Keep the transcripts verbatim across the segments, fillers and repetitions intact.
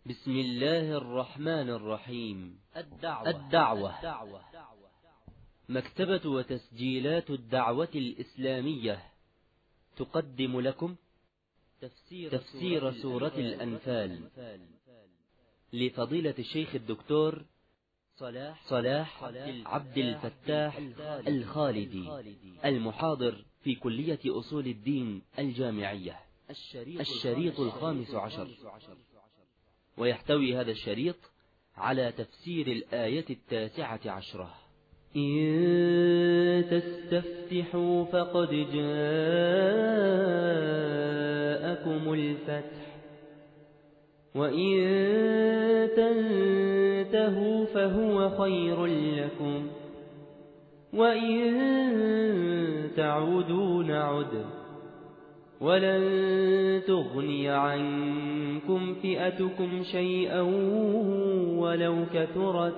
بسم الله الرحمن الرحيم. الدعوة, الدعوة. مكتبة وتسجيلات الدعوة الإسلامية تقدم لكم تفسير, تفسير سورة الأنفال لفضيلة الشيخ الدكتور صلاح, صلاح عبد الفتاح الخالدي، المحاضر في كلية أصول الدين الجامعية. الشريط الخامس عشر، ويحتوي هذا الشريط على تفسير الآية التاسعة عشرة. إن تستفتحوا فقد جاءكم الفتح، وإن تنتهوا فهو خير لكم، وإن تعودوا نعد، ولن تغني عنكم فئتكم شيئا ولو كثرت،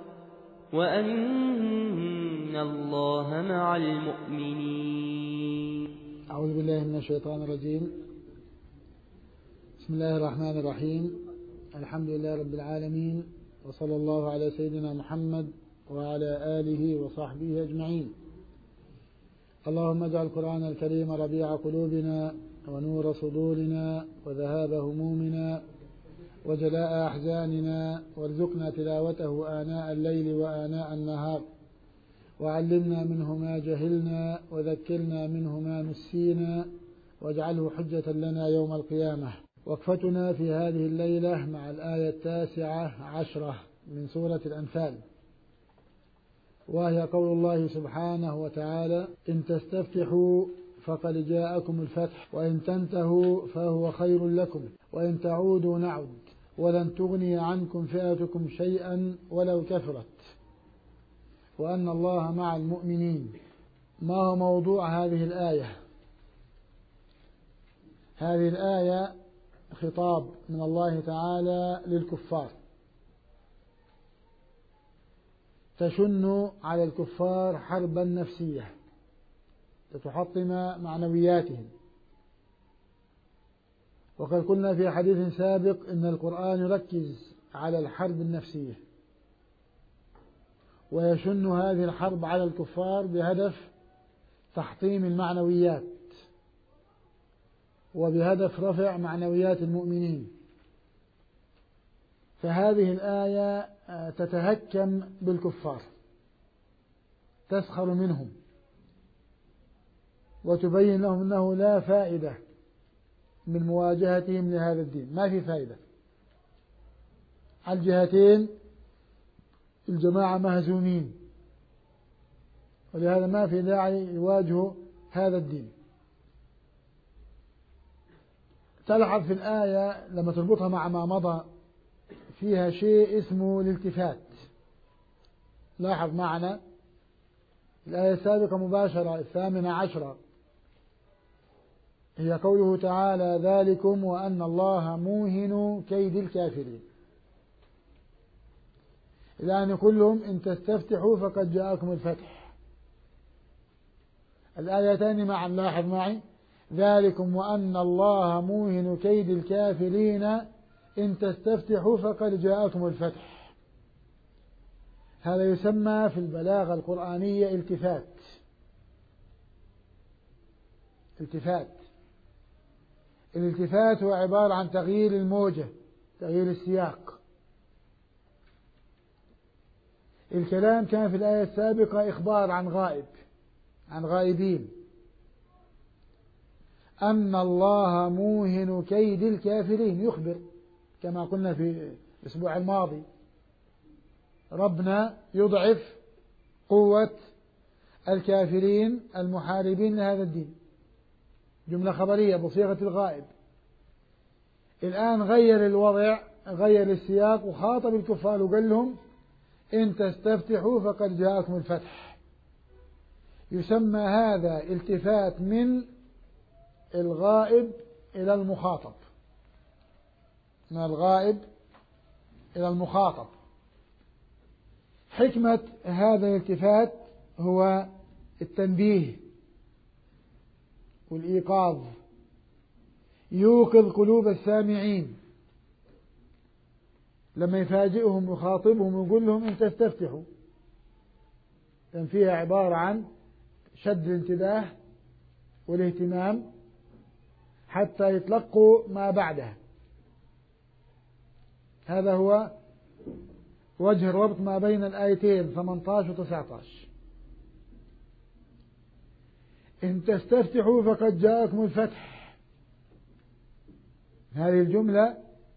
وأن الله مع المؤمنين. أعوذ بالله من الشيطان الرجيم. بسم الله الرحمن الرحيم. الحمد لله رب العالمين، وصلى الله على سيدنا محمد وعلى آله وصحبه أجمعين. اللهم اجعل القرآن الكريم ربيع قلوبنا ونور صدورنا وذهاب همومنا وجلاء أحزاننا، وارزقنا تلاوته آناء الليل وآناء النهار، وعلمنا منه ما جهلنا وذكرنا منه ما نسينا، واجعله حجة لنا يوم القيامة. وقفتنا في هذه الليلة مع الآية التاسعة عشرة من سورة الأنفال، وهي قول الله سبحانه وتعالى: إن تستفتحوا فقد جاءكم الفتح، وإن تنتهوا فهو خير لكم، وإن تعودوا نعد، ولن تغني عنكم فئتكم شيئا ولو كثرت، وأن الله مع المؤمنين. ما هو موضوع هذه الآية؟ هذه الآية خطاب من الله تعالى للكفار، تشن على الكفار حربا نفسية لتحطم معنوياتهم. وقد قلنا في حديث سابق إن القرآن يركز على الحرب النفسية، ويشن هذه الحرب على الكفار بهدف تحطيم المعنويات وبهدف رفع معنويات المؤمنين. فهذه الآية تتهكم بالكفار، تسخر منهم وتبين لهم أنه لا فائدة من مواجهتهم لهذا الدين، ما في فائدة. على الجهتين الجماعة مهزومين، ولهذا ما في داعي يواجهوا هذا الدين. تلحظ في الآية لما تربطها مع ما مضى فيها شيء اسمه الالتفات. لاحظ معنا الآية السابقة مباشرة الثامنة عشرة، هي قوله تعالى: ذلكم وأن الله موهن كيد الكافرين. الآن يقول لهم: إن تستفتحوا فقد جاءكم الفتح. الآيتان معا، لاحظ معي: ذلكم وأن الله موهن كيد الكافرين، إن تستفتحوا فقد جاءكم الفتح. هذا يسمى في البلاغة القرآنية التفات. التفات الالتفات هو عبارة عن تغيير الموجة، تغيير السياق. الكلام كان في الآية السابقة إخبار عن غائب، عن غائبين، أن الله موهن كيد الكافرين. يخبر كما قلنا في الأسبوع الماضي: ربنا يضعف قوة الكافرين المحاربين لهذا الدين. جملة خبرية بصيغة الغائب. الآن غير الوضع، غير السياق، وخاطب الكفار وقال لهم: إن تستفتحوا فقد جاءكم الفتح. يسمى هذا التفات من الغائب إلى المخاطب، من الغائب إلى المخاطب. حكمة هذا الالتفات هو التنبيه والإيقاظ، يوقظ قلوب السامعين لما يفاجئهم يخاطبهم ويقول لهم إن تستفتحوا، كان فيها عبارة عن شد الانتباه والاهتمام حتى يتلقوا ما بعدها. هذا هو وجه الربط ما بين الآيتين ثمانية عشر و تسعة عشر. إن تستفتحوا فقد جاءكم الفتح. هذه الجملة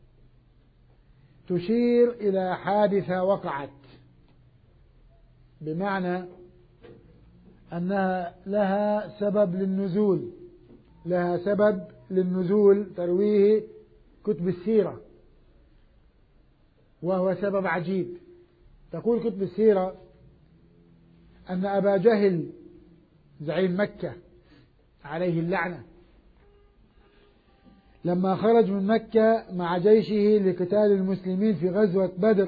تشير إلى حادثة وقعت، بمعنى أنها لها سبب للنزول، لها سبب للنزول ترويه كتب السيرة، وهو سبب عجيب. تقول كتب السيرة أن أبا جهل زعيم مكة عليه اللعنة لما خرج من مكة مع جيشه لقتال المسلمين في غزوة بدر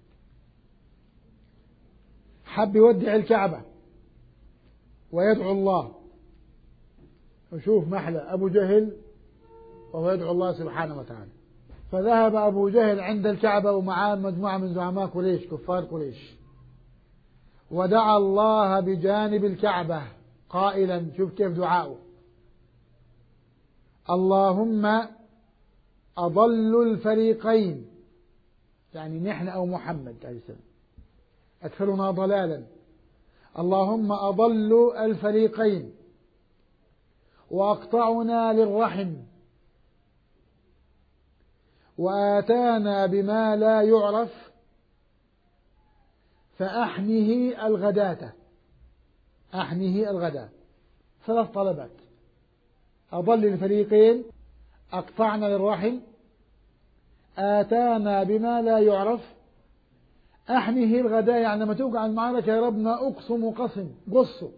حب يودع الكعبة ويدعو الله. وشوف محلى أبو جهل وهو يدعو الله سبحانه وتعالى. فذهب أبو جهل عند الكعبة ومعاه مجموعة من زعماء قريش كفار قريش، ودعا الله بجانب الكعبة قائلا، شوف كيف دعاؤه: اللهم أضل الفريقين، يعني نحن أو محمد عليه السلام أكثرنا ضلالا، اللهم أضل الفريقين وأقطعنا للرحم وآتانا بما لا يعرف فأحنه الغداة. أحنه الغداة ثلاث طلبات: أضل الفريقين، أقطعنا للرحم، آتانا بما لا يعرف، أحنه الغداة. يعني لما توقع المعركة يا ربنا أقسم قسم قصه.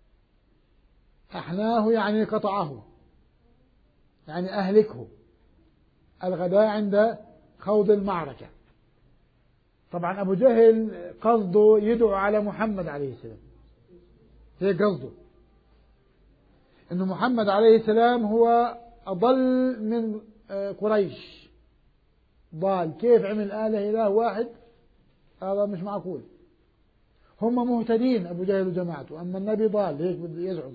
أحناه يعني قطعه، يعني أهلكه. الغداء عند خوض المعركة. طبعا أبو جهل قصده يدعو على محمد عليه السلام، هي قصده أن محمد عليه السلام هو أضل من قريش، ضال. كيف عمل آله إله واحد؟ هذا مش معقول. هم مهتدين أبو جهل وجماعته، أما النبي ضال، هيك يزعم.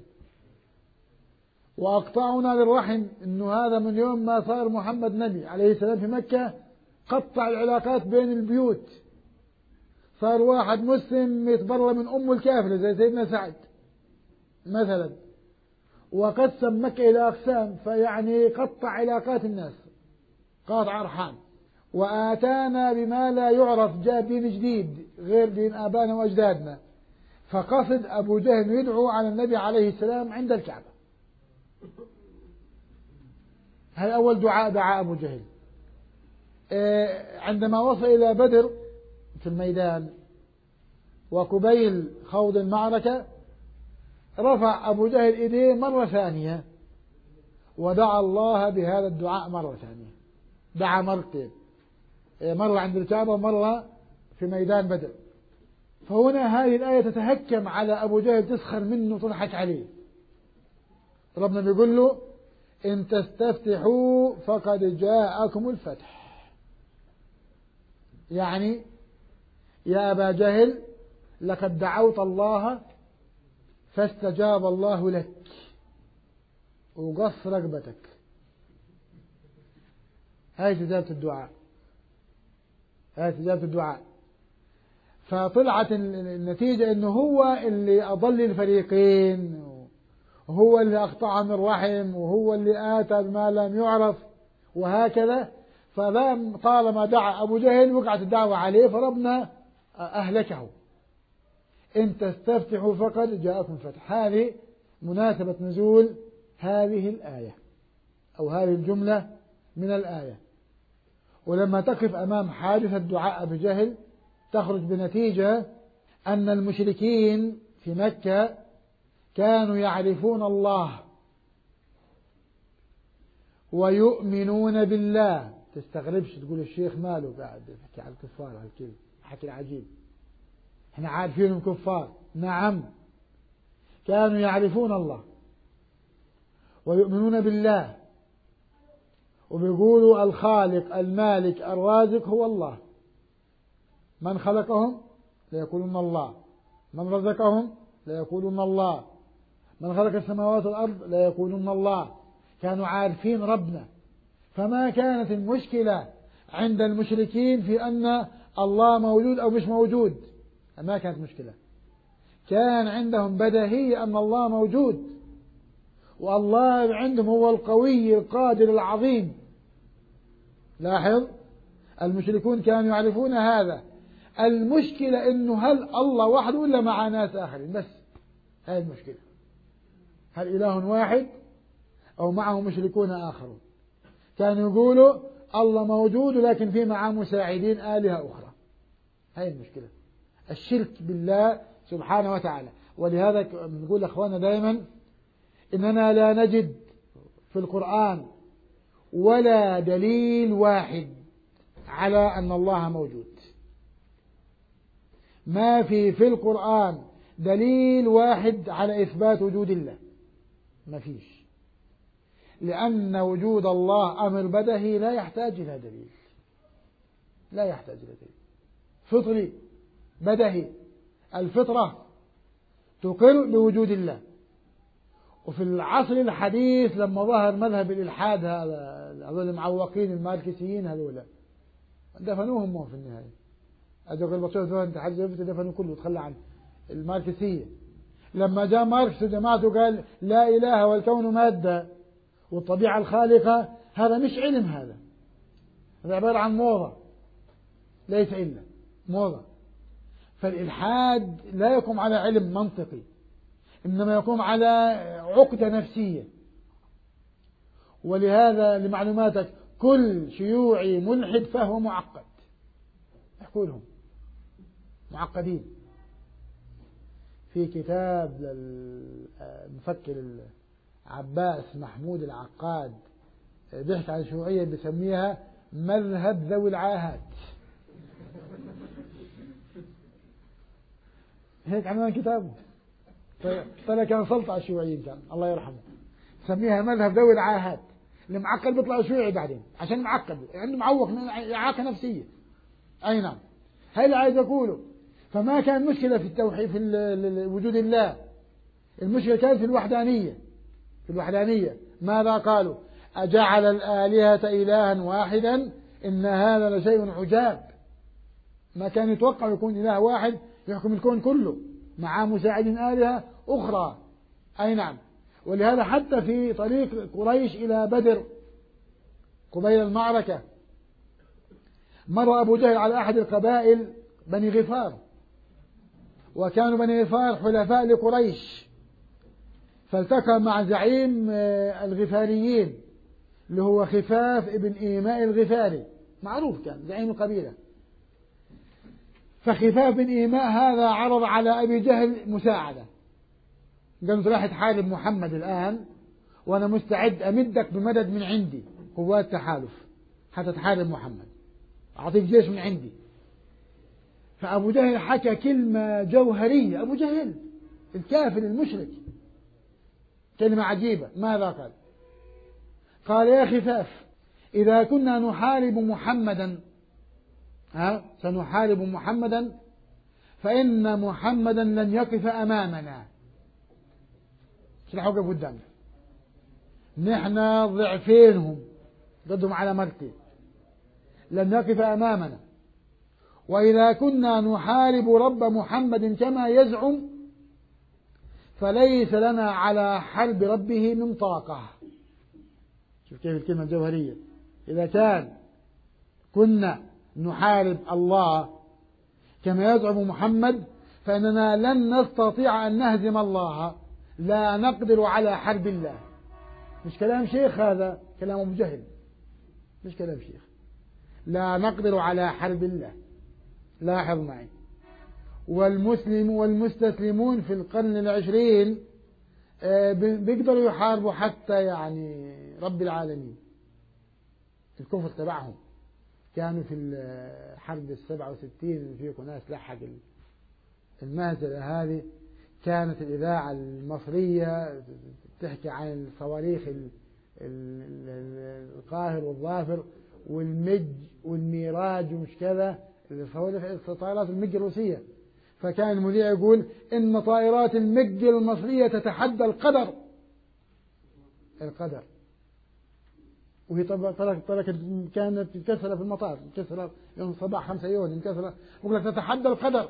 وأقطعنا للرحم، إنه هذا من يوم ما صار محمد نبي عليه السلام في مكة قطع العلاقات بين البيوت. صار واحد مسلم يتبرى من أمه الكافرة زي سيدنا سعد مثلا، وقسم مكة إلى أقسام، فيعني قطع علاقات الناس، قاطع أرحام. وآتانا بما لا يعرف، جاء دين جديد غير دين آبائنا وأجدادنا. فقصد أبو جهل يدعو على النبي عليه السلام عند الكعبة. هذا أول دعاء دعا أبو جهل. عندما وصل إلى بدر في الميدان وقبيل خوض المعركة، رفع أبو جهل إيديه مرة ثانية ودعا الله بهذا الدعاء مرة ثانية. دعا مرتين، مرة عند الكعبة ومرة في ميدان بدر. فهنا هذه الآية تتهكم على أبو جهل، تسخر منه وتضحك عليه. ربنا بيقول له إن تستفتحوا فقد جاءكم الفتح، يعني يا أبا جهل لقد دعوت الله فاستجاب الله لك وقص رقبتك. هاي استجابة الدعاء، هاي استجابة الدعاء. فطلعت النتيجة إنه هو اللي أضل الفريقين، وهو اللي أقطعهم الرحم، وهو اللي آتى بما لم يعرف، وهكذا. فلم طالما دعا أبو جهل وقعت الدعوة عليه، فربنا أهلكه. إن تستفتحوا فقد جاءكم فتح. هذه مناسبة نزول هذه الآية أو هذه الجملة من الآية. ولما تقف أمام حادثة دعاء أبي جهل تخرج بنتيجة أن المشركين في مكة كانوا يعرفون الله ويؤمنون بالله. تستغربش تقول الشيخ ماله قاعد يحكي على الكفار، على الكذب، حكي العجيب. احنا عارفينهم كفار. نعم، كانوا يعرفون الله ويؤمنون بالله، وبيقولوا الخالق المالك الرازق هو الله. من خلقهم ليقولون الله، من رزقهم ليقولون الله، من خلق السماوات والأرض ليقولون الله. كانوا عارفين ربنا، فما كانت المشكلة عند المشركين في أن الله موجود أو مش موجود، ما كانت مشكلة. كان عندهم بديهية أن الله موجود، والله عندهم هو القوي القادر العظيم. لاحظ، المشركون كانوا يعرفون هذا. المشكلة إنه هل الله وحده ولا مع ناس آخرين؟ بس هذه المشكلة، هل إله واحد أو معه مشركون آخرون؟ كانوا يقولوا الله موجود لكن في معه مساعدين آلهة أخرى. هذه المشكلة، الشرك بالله سبحانه وتعالى. ولهذا نقول أخوانا دائما إننا لا نجد في القرآن ولا دليل واحد على أن الله موجود. ما في في القرآن دليل واحد على إثبات وجود الله، ما فيش، لأن وجود الله أمر بدهي لا يحتاج إلى دليل، لا يحتاج إلى دليل، فطري بدهي. الفطرة تقر بوجود الله. وفي العصر الحديث لما ظهر مذهب الإلحاد، هذا هذول المعوقين الماركسيين هذول دفنوهم هم في النهاية. أجل البطوة أنت حاجة دفنوا كله، تخلى عن الماركسية. لما جاء ماركس وجماعته قال لا إله والكون مادة والطبيعة الخالقة، هذا مش علم، هذا هذا عبارة عن موضة، ليس إلا موضة. فالإلحاد لا يقوم على علم منطقي، إنما يقوم على عقدة نفسية. ولهذا لمعلوماتك كل شيوعي ملحد فهو معقد، يحكوا لهم معقدين. في كتاب للمفكر عباس محمود العقاد بيحكي عن الشيوعية بيسميها مذهب ذوي العاهات، هيك عنوان كتابه. طلع كان سلطة على الشيوعيين، كان الله يرحمه، سميها مذهب ذوي العاهات. المعقد بيطلع شيوعي بعدين عشان معقد، عنده معوق، إعاقة نفسية. أي نعم، هاي اللي عايز أقوله. فما كان مشكلة في التوحيد في وجود الله، المشكلة كانت في الوحدانية. في الوحدانية ماذا قالوا؟ أجعل الآلهة إلها واحدا إن هذا لشيء عجاب. ما كان يتوقع يكون إله واحد يحكم الكون كله مع مساعدين آلهة أخرى. أي نعم. ولهذا حتى في طريق قريش إلى بدر قبيل المعركة مر أبو جهل على أحد القبائل بني غفار، وكانوا بني غفار حلفاء لقريش، فالتقى مع زعيم الغفاريين اللي هو خفاف ابن إيماء الغفاري، معروف كان زعيم القبيلة. فخفاف بن إيماء هذا عرض على أبي جهل مساعدة، قال له راح تحارب محمد الآن وأنا مستعد أمدك بمدد من عندي، قوات تحالف حتى تحارب محمد، أعطيك جيش من عندي. فأبو جهل حكى كلمة جوهرية، أبو جهل الكافر المشرك، كلمة عجيبة. ماذا قال؟ قال يا خفاف إذا كنا نحارب محمدا ها سنحارب محمدا فإن محمدا لن يقف أمامنا. مش رح يوقف قدامنا، نحن ضعفينهم ضدهم على مرتين، لن يقف أمامنا. وإذا كنا نحارب رب محمد كما يزعم فليس لنا على حرب ربه من طاقة. شوف كيف الكلمة الجوهرية. إذا كان كنا نحارب الله كما يزعم محمد فإننا لن نستطيع أن نهزم الله، لا نقدر على حرب الله. مش كلام شيخ، هذا كلام أبو جهل، مش كلام شيخ. لا نقدر على حرب الله. لاحظ معي، والمسلم والمستسلمون في القرن العشرين بيقدروا يحاربوا حتى يعني رب العالمين. الكفر تبعهم كانوا في الحرب السبعة وستين، فيكم ناس لحق المهزلة هذه، كانت الإذاعة المصرية تحكي عن الصواريخ القاهر والظافر والمج والميراج ومش كذا، طائرات المج الروسية، فكان المذيع يقول إن طائرات المج المصرية تتحدى القدر القدر وهي طبعا تركت كانت مكسرة في المطار، مكسرة يوم الصباح خمسة يوم مكسرة، يقول لك تتحدى القدر.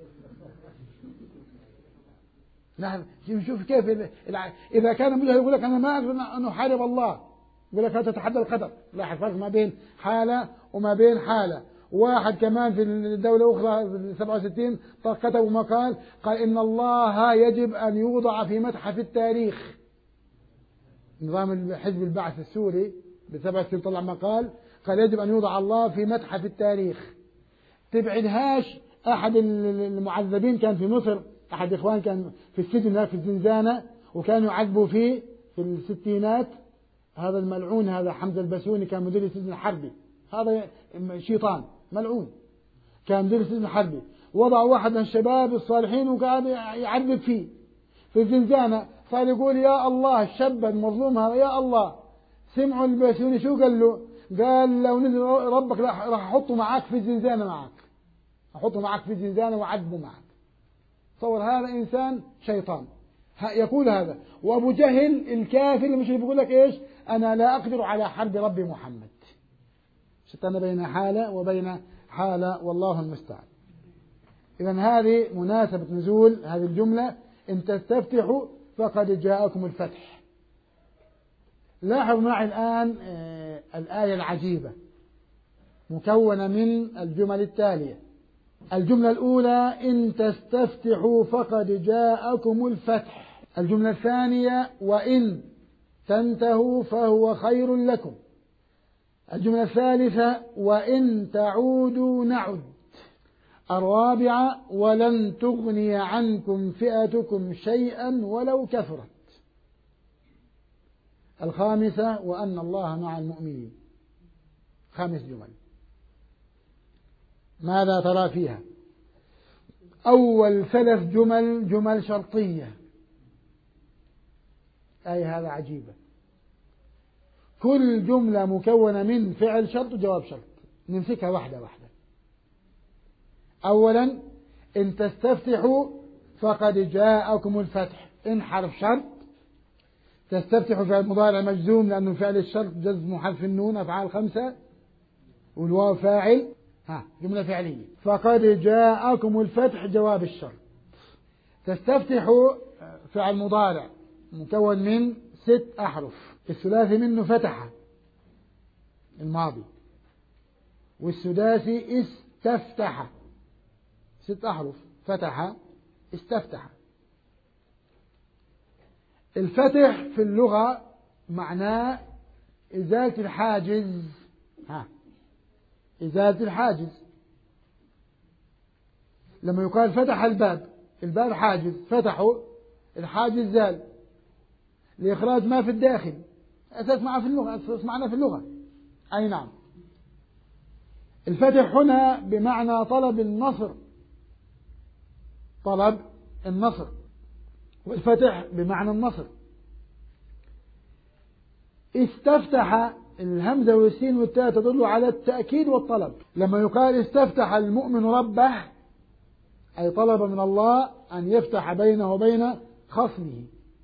نحن نشوف كيف إذا كان مجاهد يقول لك أنا ما أقدر أن أحارب الله، يقول لك تتحدى القدر. لاحظ فرق ما بين حالة وما بين حالة. واحد كمان في الدولة أخرى في سبعة وستين كتب مقال قال إن الله يجب أن يوضع في متحف التاريخ. نظام حزب البعث السوري بسبعة وستين طلع مقال قال يجب أن يوضع الله في متحف التاريخ. تبعدهاش أحد المعذبين كان في مصر، أحد إخوان كان في السجن هناك في الزنزانة وكانوا يعذبوا فيه في الستينات. هذا الملعون هذا حمزة البسوني كان مدير السجن الحربي، هذا شيطان ملعون كان مدير السجن الحربي. وضع واحد من الشباب الصالحين وقاعد يعذب فيه في الزنزانة، صار يقول يا الله الشاب المظلوم هذا يا الله. سمعوا البسوني شو قال له؟ قال لو نزل ربك راح أحطه معاك في الزنزانة معك، أحطه معك في الزنزانة وعذبه معك. تصور هذا إنسان شيطان يقول هذا. وأبو جهل الكافر المشرك يقول لك إيش؟ أنا لا أقدر على حرب ربي محمد. شتان بين حالة وبين حالة والله المستعان. إذن هذه مناسبة نزول هذه الجملة إن تستفتحوا فقد جاءكم الفتح. لاحظ معي الآن آه الآية العجيبة مكونة من الجمل التالية. الجملة الأولى إن تستفتحوا فقد جاءكم الفتح. الجملة الثانية وإن تنتهوا فهو خير لكم. الجملة الثالثة وإن تعودوا نعد. الرابعة ولن تغني عنكم فئتكم شيئا ولو كثرت. الخامسة وأن الله مع المؤمنين. خامس جمل ماذا ترى فيها؟ أول ثلاث جمل جمل شرطية. أي هذا عجيبة، كل جملة مكونة من فعل شرط وجواب شرط. نمسكها واحدة واحدة. أولا إن تستفتحوا فقد جاءكم الفتح. إن حرف شرط، تستفتحوا فعل مضارع مجزوم لأنه فعل الشرط جزم حذف النون أفعال خمسة، والواو فاعل، ها جملة فعلية. فقد جاءكم الفتح جواب الشرط. تستفتحوا فعل مضارع مكون من ست أحرف، الثلاثي منه فتح الماضي، والسداسي استفتح ست أحرف فتح استفتح. الفتح في اللغة معناه إزالة الحاجز، ها إزالة الحاجز. لما يقال فتح الباب، الباب حاجز، فتحوا الحاجز زال لإخراج ما في الداخل. أساس معنا في اللغة، أساس معنا في اللغة. أي نعم. الفتح هنا بمعنى طلب النصر، طلب النصر، والفتح بمعنى النصر. استفتح الهمزة والسين والتاء تدل على التأكيد والطلب. لما يقال استفتح المؤمن ربه أي طلب من الله أن يفتح بينه وبين خصمه،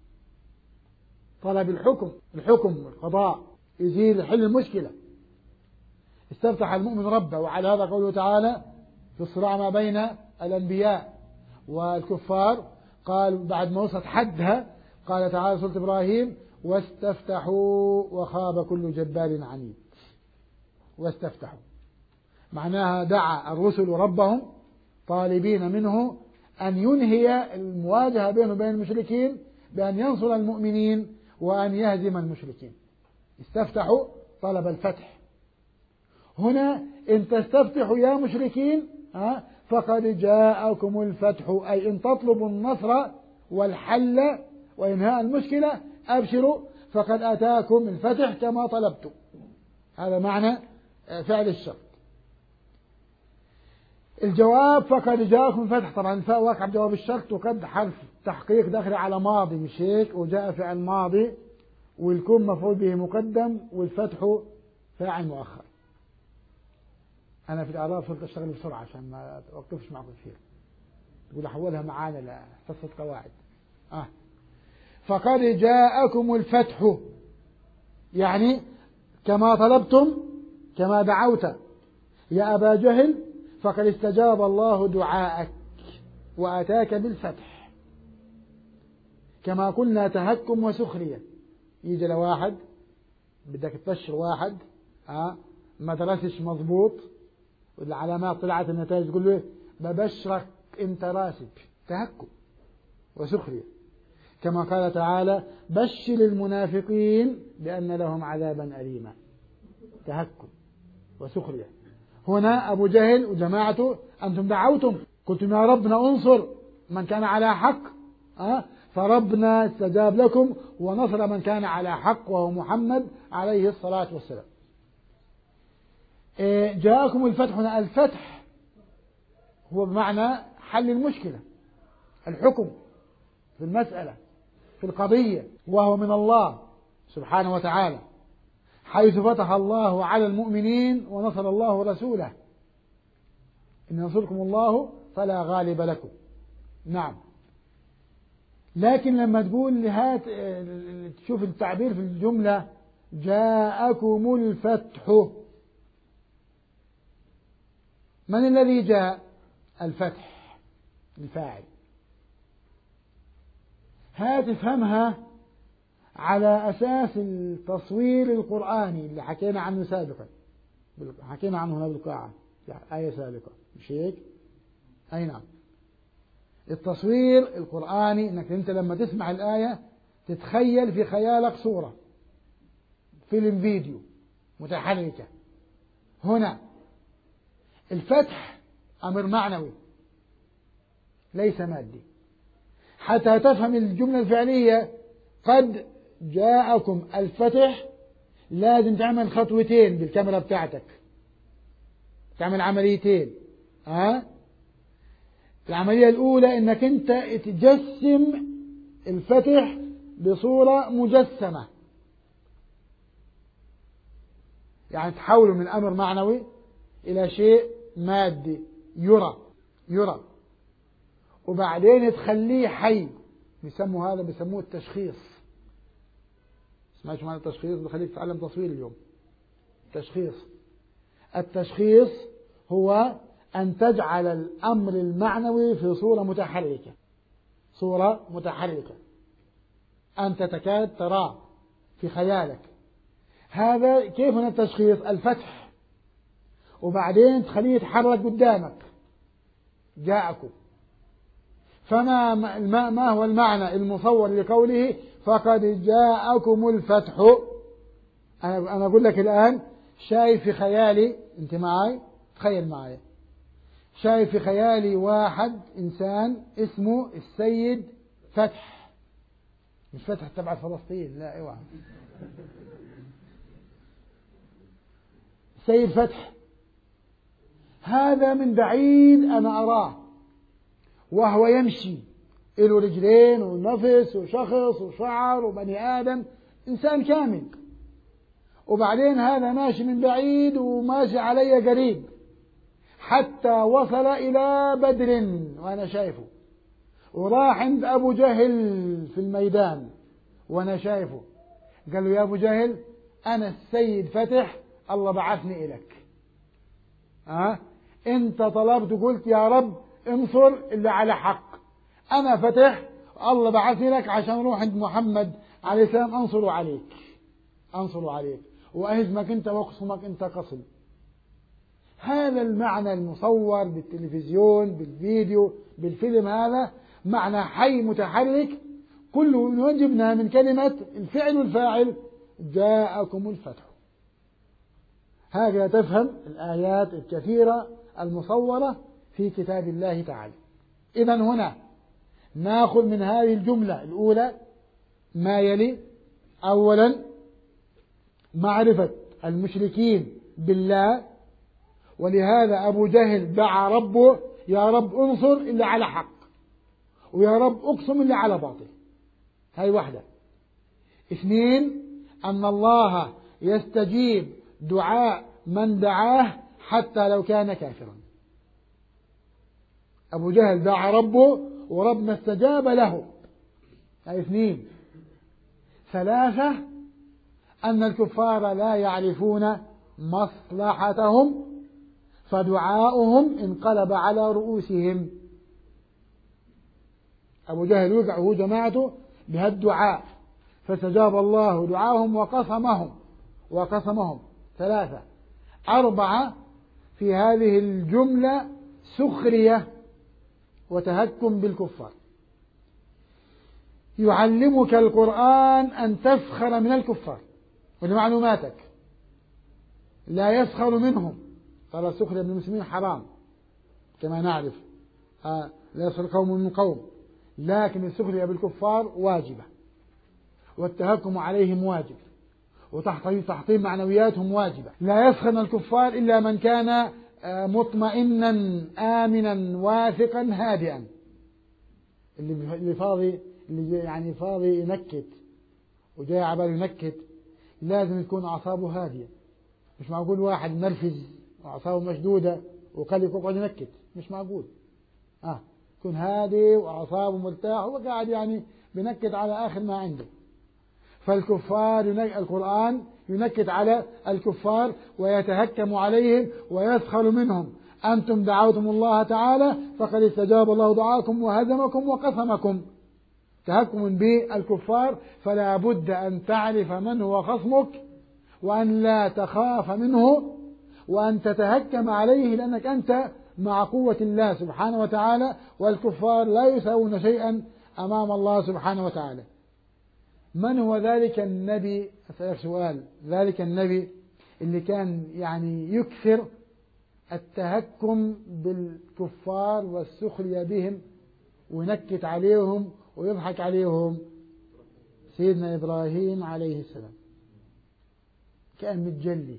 طلب الحكم، الحكم القضاء يزيل حل المشكلة. استفتح المؤمن ربه. وعلى هذا قوله تعالى في الصراع ما بين الأنبياء والكفار، قال بعد ما وصلت حدها قال تعالى سورة إبراهيم واستفتحوا وخاب كل جبار عنيد. واستفتحوا معناها دعا الرسل ربهم طالبين منه أن ينهي المواجهة بينه وبين المشركين بأن ينصر المؤمنين وأن يهزم المشركين. استفتحوا طلب الفتح. هنا إن تستفتحوا يا مشركين فقد جاءكم الفتح، أي إن تطلبوا النصر والحل وإنهاء المشكلة أبشروا فقد أتاكم الفتح كما طلبتم. هذا معنى فعل الشرط. الجواب فقد جاءكم الفتح، طبعا الفاء واقع بجواب الشرط، وقد حرف تحقيق داخل على ماضي مش هيك، وجاء فعل ماضي، والكم مفعول به مقدم، والفتح فاعل مؤخر. أنا في الأعراف صرت أشتغل بسرعة عشان ما أوقفش معكم كثير، تقول أحولها معانا لحصة قواعد. آه. فقد جاءكم الفتح، يعني كما طلبتم، كما دعوت يا أبا جهل، فقد استجاب الله دعاءك وأتاك بالفتح. كما قلنا تهكم وسخرية، يجي لواحد بدك تبشر واحد آه ما درسش مضبوط والعلامات طلعت النتائج، تقول له ببشرك انت راسب، تهكم وسخرية. كما قال تعالى بشر المنافقين بأن لهم عذابا أليما، تهكم وسخرية. هنا أبو جهل وجماعته أنتم دعوتم قلتم يا ربنا انصر من كان على حق أه؟ فربنا استجاب لكم ونصر من كان على حق وهو محمد عليه الصلاة والسلام. إيه جاءكم الفتح. هنا الفتح هو بمعنى حل المشكلة، الحكم في المسألة في القضية، وهو من الله سبحانه وتعالى، حيث فتح الله على المؤمنين ونصر الله رسوله، إن ينصركم الله فلا غالب لكم. نعم. لكن لما تقول لهات تشوف التعبير في الجملة جاءكم الفتح، من الذي جاء؟ الفتح الفاعل. هات تفهمها على أساس التصوير القرآني اللي حكينا عنه سابقا، حكينا عنه هنا بالقاعة آية سابقة، مش هيك؟ أي نعم. التصوير القرآني انك انت لما تسمع الآية تتخيل في خيالك صورة، فيلم فيديو متحركة. هنا الفتح أمر معنوي ليس مادي. حتى تفهم الجملة الفعلية قد جاءكم الفتح لازم تعمل خطوتين بالكاميرا بتاعتك، تعمل عمليتين. ها؟ العملية الأولى إنك أنت تجسم الفتح بصورة مجسمة، يعني تحوله من أمر معنوي إلى شيء مادي يرى يرى وبعدين تخليه حي. بيسموا هذا بيسموه التشخيص. سمعتوا معنى التشخيص؟ بخليك تتعلم تصوير اليوم. تشخيص. التشخيص هو أن تجعل الأمر المعنوي في صورة متحركة، صورة متحركة أنت تكاد تراه في خيالك. هذا كيف هنا التشخيص؟ الفتح، وبعدين تخليه يتحرك قدامك. جاءكم. فما ما هو المعنى المصور لقوله فقد جاءكم الفتح؟ أنا أنا أقول لك الآن، شايف في خيالي، أنت معي؟ تخيل معي، شايف في خيالي واحد إنسان اسمه السيد فتح، مش فتح تبع فلسطين، لا اوعى، السيد فتح. هذا من بعيد أنا أراه وهو يمشي، له رجلين ونفس وشخص وشعر وبني آدم، إنسان كامل. وبعدين هذا ماشي من بعيد وماشي علي قريب حتى وصل إلى بدر وأنا شايفه، وراح عند أبو جهل في الميدان وأنا شايفه. قال له يا أبو جهل أنا السيد فتح، الله بعثني إليك. أه؟ أنت طلبت قلت يا رب انصر اللي على حق، أنا فتح الله بعثني لك عشان أروح عند محمد عليه السلام أنصر عليك، أنصر عليك وأهزمك أنت وأقصمك أنت قصم. هذا المعنى المصور بالتلفزيون بالفيديو بالفيلم، هذا معنى حي متحرك كله يجبنا من كلمة الفعل والفاعل جاءكم الفتح. هكذا تفهم الآيات الكثيرة المصورة في كتاب الله تعالى. إذن هنا نأخذ من هذه الجملة الأولى ما يلي: أولا معرفة المشركين بالله، ولهذا أبو جهل دعا ربه يا رب انصر اللي على حق ويا رب اقسم اللي على باطل. هاي واحدة. اثنين أن الله يستجيب دعاء من دعاه حتى لو كان كافرا. أبو جهل دعا ربه وربنا استجاب له. هاي اثنين. ثلاثة أن الكفار لا يعرفون مصلحتهم فدعاؤهم انقلب على رؤوسهم. أبو جهل وقع هو جماعته بهالدعاء فاستجاب الله دعاهم وقسمهم وقسمهم. ثلاثة. أربعة في هذه الجملة سخرية وتهكم بالكفار. يعلمك القرآن أن تسخر من الكفار ولمعلوماتك لا يسخر منهم. قال السخرية من المسلمين حرام كما نعرف، آه لا يسخر قوم من قوم، لكن السخرية بالكفار واجبة والتهكم عليهم واجب وتحطيم معنوياتهم واجبة. لا يسخر من الكفار إلا من كان مطمئنا آمنا واثقا هادئا. اللي فاضي اللي يعني فاضي ينكت وجاي عبال ينكت لازم يكون أعصابه هادية. مش معقول واحد منرفز وأعصابه مشدودة وقلق وقعد ينكت، مش معقول. آه يكون هادي وأعصابه مرتاح وقاعد يعني بنكت على آخر ما عنده. فالكفار القرآن ينكت على الكفار ويتهكم عليهم ويسخر منهم. أنتم دعوتم الله تعالى فقد استجاب الله دعاكم وهزمكم وقسمكم. تهكم بالكفار فلا بد أن تعرف من هو خصمك وأن لا تخاف منه وأن تتهكم عليه لأنك أنت مع قوة الله سبحانه وتعالى، والكفار لا يساوون شيئا أمام الله سبحانه وتعالى. من هو ذلك النبي؟ أسألك سؤال. ذلك النبي اللي كان يعني يكثر التهكم بالكفار والسخرية بهم وينكت عليهم ويضحك عليهم. سيدنا إبراهيم عليه السلام كان متجلي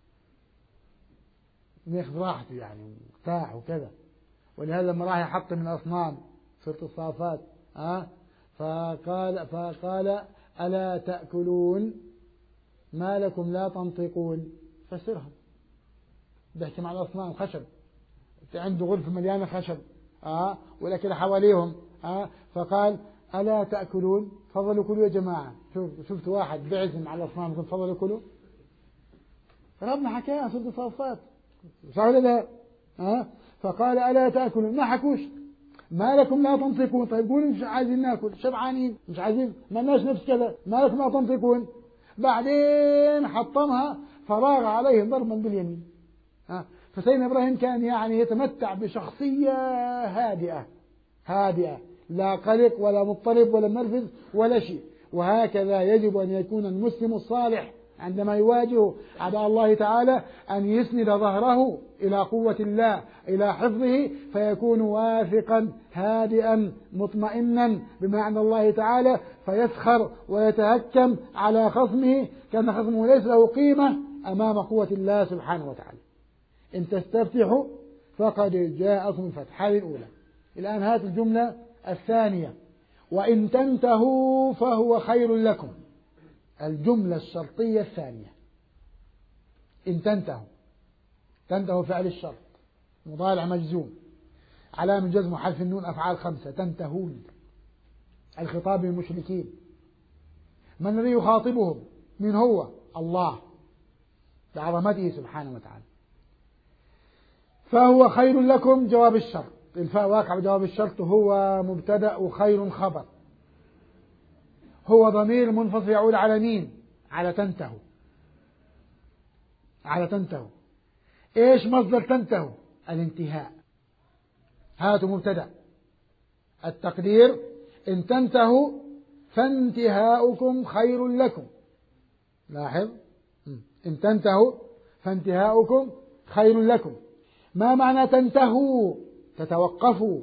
ياخذ راحته يعني وارتاح وكذا، ولهذا لما راح يحط من الأصنام سورة الصافات ها فقال فقال ألا تأكلون ما لكم لا تنطقون. فسرها بيحكي مع الأصنام خشب، عنده غرفة مليانة خشب آه والأكل حواليهم آه فقال ألا تأكلون، تفضلوا كلوا يا جماعة. شوف شفت واحد بيعزم على الأصنام يقول تفضلوا كلوا. فربنا حكاها سورة الصافات صح ولا لا؟ آه فقال ألا تأكلون، ما حكوش ما لكم لا تنطقون. طيب قولوا مش عايزين ناكل شبعانين مش عايزين ما لناش نفس كذا ما لكم لا تنطقون. بعدين حطمها فراغ عليهم ضربا باليمين. ها فسيدنا إبراهيم كان يعني يتمتع بشخصية هادئة هادئة لا قلق ولا مضطرب ولا منرفز ولا شيء. وهكذا يجب أن يكون المسلم الصالح عندما يواجه أعداء الله تعالى أن يسند ظهره إلى قوة الله إلى حفظه فيكون واثقا هادئا مطمئنا بما عند الله تعالى فيسخر ويتهكم على خصمه كأن خصمه ليس له قيمة أمام قوة الله سبحانه وتعالى. إن تستفتحوا فقد جاءكم الفتح. هذه الأولى. الآن هات الجملة الثانية وإن تنتهوا فهو خير لكم. الجملة الشرطية الثانية إن تنتهوا. تنتهوا فعل الشرط مضارع مجزوم علامة جزم حرف النون أفعال خمسة. تنتهون الخطاب للمشركين. من الذي يخاطبهم؟ من هو؟ الله بعظمته سبحانه وتعالى. فهو خير لكم جواب الشرط. الفاء واقع بجواب الشرط هو مبتدأ وخير خبر. هو ضمير منفصل يعود على مين؟ على تنتهوا. على تنتهوا. ايش مصدر تنتهوا؟ الانتهاء. هاتوا مبتدأ التقدير إن تنتهوا فانتهاؤكم خير لكم. لاحظ إن تنتهوا فانتهاؤكم خير لكم. ما معنى تنتهوا؟ تتوقفوا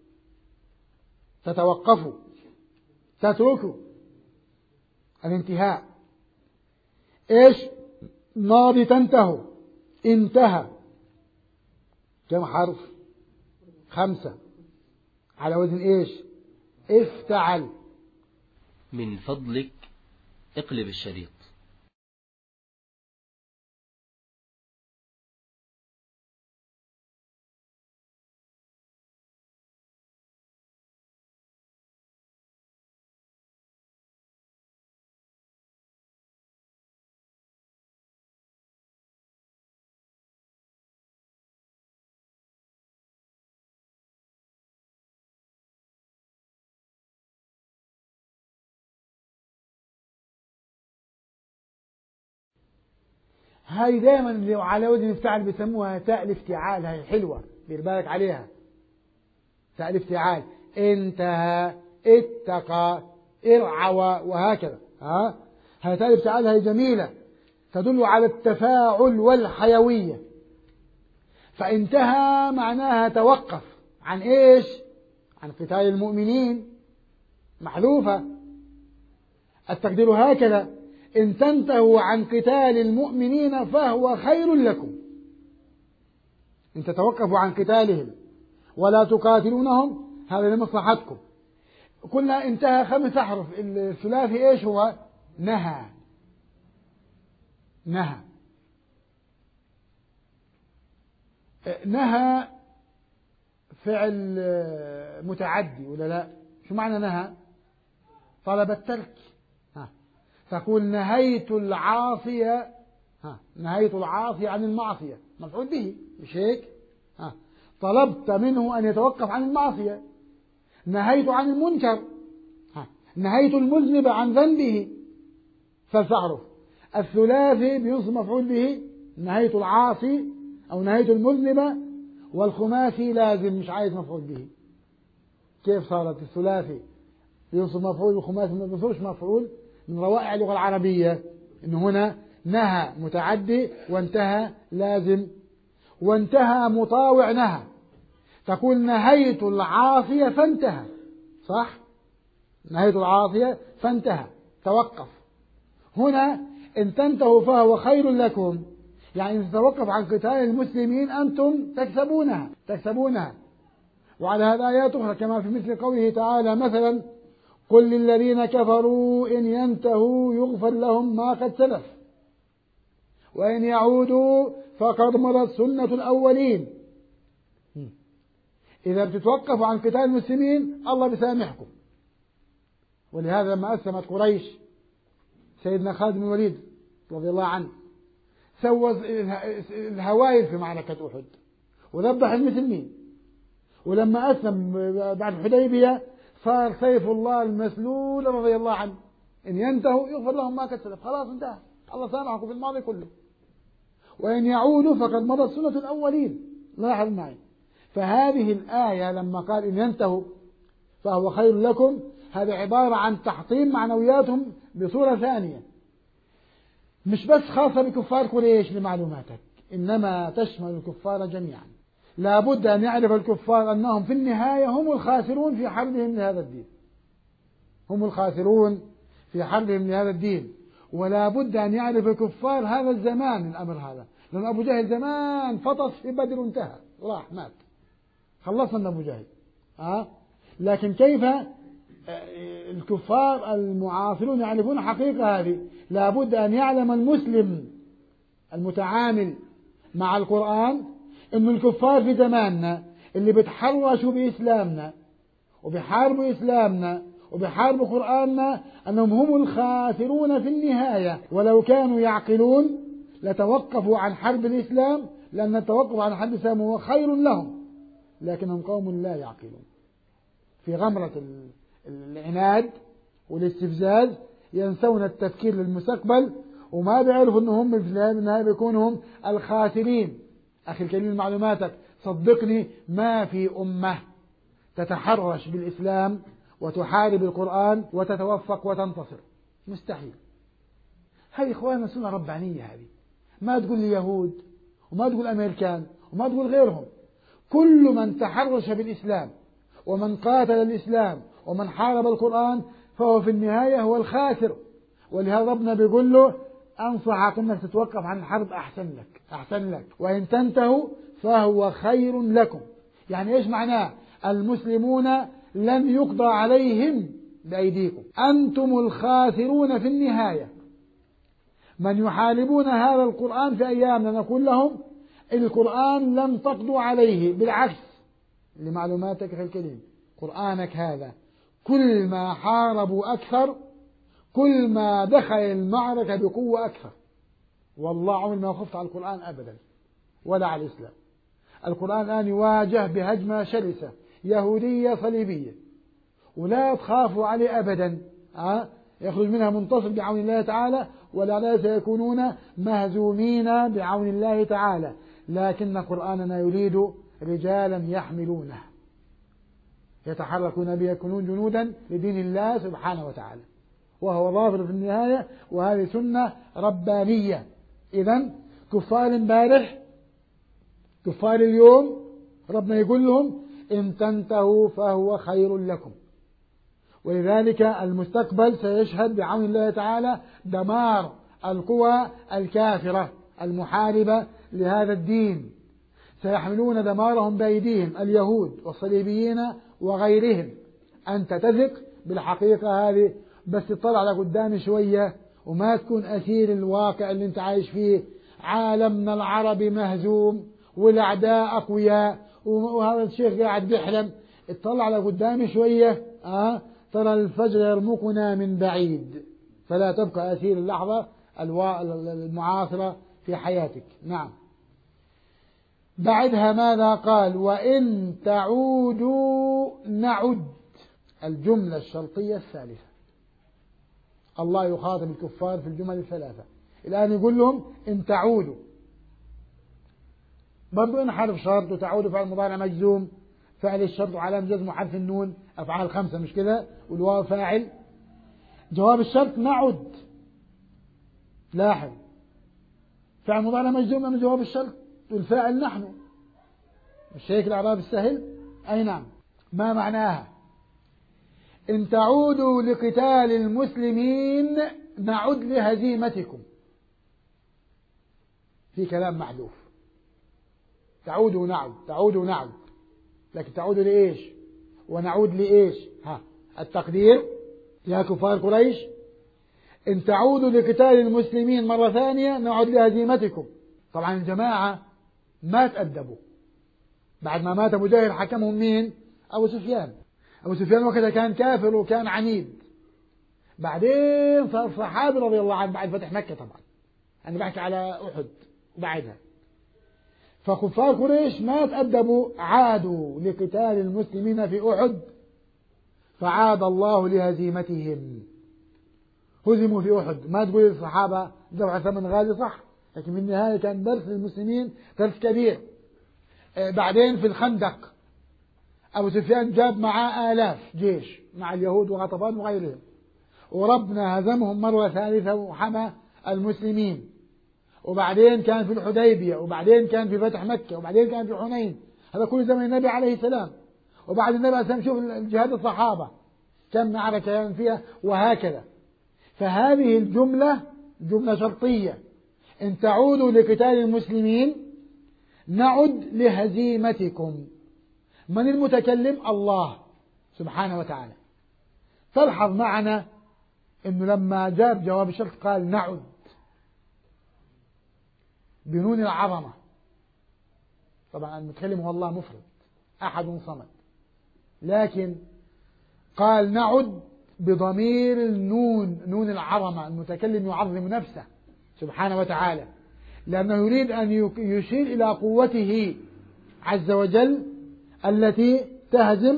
تتوقفوا تتركوا الانتهاء. ايش ماضي تنتهوا؟ انتهى. كم حرف؟ خمسة على وزن ايش؟ افتعل. من فضلك اقلب الشريط. هاي دائما اللي على وزن افتعال بيسموها تاء الافتعال، هاي حلوة دير بالك عليها، تاء الافتعال، انتهى، اتقى، ارعوى، وهكذا. ها هاي تاء الافتعال هاي جميلة تدل على التفاعل والحيوية. فانتهى معناها توقف عن ايش؟ عن قتال المؤمنين، محذوفة. التقدير هكذا: إن تنتهوا عن قتال المؤمنين فهو خير لكم. إن تتوقفوا عن قتالهم ولا تقاتلونهم هذا لمصلحتكم. قلنا انتهى خمس أحرف، الثلاثي إيش هو؟ نهى. نهى نهى فعل متعدي ولا لا؟ شو معنى نهى؟ طلب الترك. ها. تقول نهيت العاصية، ها. نهيت العاصية عن المعصية، مفعول به، مش هيك؟ ها. طلبت منه أن يتوقف عن المعصية. نهيت عن المنكر، ها. نهيت المذنب عن ذنبه. فلتعرف الثلاثي بينصب مفعول به، نهيت العاصي أو نهيت المذنب، والخماسي لازم مش عايز مفعول به. كيف صارت الثلاثي ينصب مفعول والخماسي ما بينصبش مفعول؟ من روائع اللغة العربية إن هنا نهى متعدي وانتهى لازم، وانتهى مطاوع نهى. تقول نهيت العاصية فانتهى، صح؟ نهيت العاصية فانتهى، توقف. هنا إن تنتهوا فهو خير لكم، يعني إن تتوقف عن قتال المسلمين أنتم تكسبونها تكسبونها. وعلى هذا آيات أخرى كما في مثل قوله تعالى مثلا: قل للذين كفروا إن ينتهوا يغفر لهم ما قد سلف وإن يعودوا فقد مضت سنة الأولين. إذا بتتوقفوا عن قتال المسلمين الله بيسامحكم. ولهذا لما أسلمت قريش سيدنا خالد بن الوليد رضي الله عنه سوى الهوائل في معركة أحد وذبح المسلمين، ولما أسلم بعد الحديبية صار سيف الله المسلول رضي الله عنه، إن ينتهوا يغفر لهم ما قد سلف، خلاص انتهى، الله سامحكم في الماضي كله، وإن يعودوا فقد مضت سنة الأولين. لاحظ معي، فهذه الآية لما قال إن ينتهوا فهو خير لكم، هذا عبارة عن تحطيم معنوياتهم بصورة ثانية، مش بس خاصة بكفار قريش لمعلوماتك، إنما تشمل الكفار جميعا. لا بد أن يعرف الكفار أنهم في النهاية هم الخاسرون في حربهم لهذا الدين، هم الخاسرون في حربهم لهذا الدين. ولا بد أن يعرف الكفار هذا الزمان الأمر هذا، لأن أبو جهل زمان فطس في بدر وانتهى راح مات، خلصنا من أبو جهل. أه؟ لكن كيف الكفار المعاصرون يعرفون حقيقة هذه؟ لا بد أن يعلم المسلم المتعامل مع القرآن أن الكفار في زماننا اللي بتحرشوا بإسلامنا وبحاربوا إسلامنا وبحاربوا قرآننا أنهم هم الخاسرون في النهاية. ولو كانوا يعقلون لتوقفوا عن حرب الإسلام، لأن التوقف عن حرب الإسلام هو خير لهم، لكنهم قوم لا يعقلون. في غمرة العناد والاستفزاز ينسون التفكير للمستقبل، وما بيعرفوا أنهم في النهاية بيكونوا هم الخاسرين. أخي الكريم معلوماتك، صدقني ما في أمة تتحرش بالإسلام وتحارب القرآن وتتوفق وتنتصر، مستحيل. هذه إخواننا سنة ربانية، هذه ما تقول لي يهود وما تقول أمريكان وما تقول غيرهم، كل من تحرش بالإسلام ومن قاتل الإسلام ومن حارب القرآن فهو في النهاية هو الخاسر. ولهذا ربنا بيقول له أنصحك أنك تتوقف عن الحرب، أحسن لك أحسن لك وإن تنتهوا فهو خير لكم. يعني إيش معناه؟ المسلمون لن يقضى عليهم بأيديكم، أنتم الخاسرون في النهاية. من يحاربون هذا القرآن في أيامنا نقول لهم القرآن لن تقضوا عليه، بالعكس، لمعلوماتك يا الكريم قرآنك هذا كل ما حاربوا أكثر كل ما دخل المعركة بقوة أكثر. والله عمري ما خفت على القرآن أبدا ولا على الإسلام. القرآن الآن يواجه بهجمة شرسة يهودية صليبية، ولا تخافوا عليه أبدا. أه؟ يخرج منها منتصر بعون الله تعالى، والأعداء سيكونون مهزومين بعون الله تعالى، لكن قرآننا يريد رجالا يحملونه يتحركون به يكونون جنودا لدين الله سبحانه وتعالى، وهو ظافر في النهاية، وهذه سنة ربانية. إذن كفار امبارح كفار اليوم ربنا يقول لهم إن تنتهوا فهو خير لكم، ولذلك المستقبل سيشهد بعون الله تعالى دمار القوى الكافرة المحاربة لهذا الدين، سيحملون دمارهم بأيديهم اليهود والصليبيين وغيرهم. أنت تثق بالحقيقة هذه، بس تطلع لقدام شوية وما تكون أسير الواقع اللي انت عايش فيه. عالمنا العربي مهزوم والأعداء أقوياء، وهذا الشيخ قاعد بيحلم. اطلع لقدام شوية أه؟ ترى الفجر يرمقنا من بعيد، فلا تبقى أسير اللحظة المعاصرة في حياتك. نعم. بعدها ماذا قال؟ وإن تعودوا نعد، الجملة الشرطية الثالثة. الله يخاطب الكفار في الجمل الثلاثة. الآن يقول لهم إن تعودوا، برضو إن حرف شرط، وتعودوا فعل مضارع مجزوم، فعل الشرط وعلامة جزم حرف النون، أفعال خمسة مش كده، والواو فاعل. جواب الشرط نعد، لاحظ فعل مضارع مجزوم من جواب الشرط، والفاعل نحن. مش هيك الإعراب السهل؟ أي نعم. ما معناها؟ إن تعودوا لقتال المسلمين نعد لهزيمتكم. في كلام محذوف. تعودوا نعد، تعودوا نعد، لكن تعودوا لإيش ونعود لإيش؟ ها التقدير يا كفار قريش إن تعودوا لقتال المسلمين مرة ثانية نعد لهزيمتكم. طبعا الجماعة ما تأدبوا بعد ما مات أبو جهل. حكمهم مين؟ أبو سفيان. أبو سفيان وقتها كان كافر وكان عنيد. بعدين صار صحابي رضي الله عنه بعد فتح مكة. طبعا أنا بحكي على أحد وبعدها. فكفار قريش ما تأدبوا، عادوا لقتال المسلمين في أحد، فعاد الله لهزيمتهم. هزموا في أحد. ما تقول الصحابة دفع ثمن غالي، صح، لكن في النهاية كان درس للمسلمين، درس كبير. بعدين في الخندق أبو سفيان جاب معاه آلاف جيش مع اليهود وغطفان وغيرهم، وربنا هزمهم مرة ثالثة وحمى المسلمين. وبعدين كان في الحديبية، وبعدين كان في فتح مكة، وبعدين كان في حنين. هذا كل زمن النبي عليه السلام. وبعد النبي عليه السلام شوف الجهاد الصحابة كم معركة كان فيها، وهكذا. فهذه الجملة جملة شرطية. إن تعودوا لقتال المسلمين نعد لهزيمتكم. من المتكلم؟ الله سبحانه وتعالى. تلحظ معنا إنه لما جاب جواب الشرط قال نعد بنون العظمة. طبعا المتكلم هو الله مفرد أحد صمد، لكن قال نعد بضمير النون، نون العظمة. المتكلم يعظم نفسه سبحانه وتعالى، لأنه يريد أن يشير إلى قوته عز وجل التي تهزم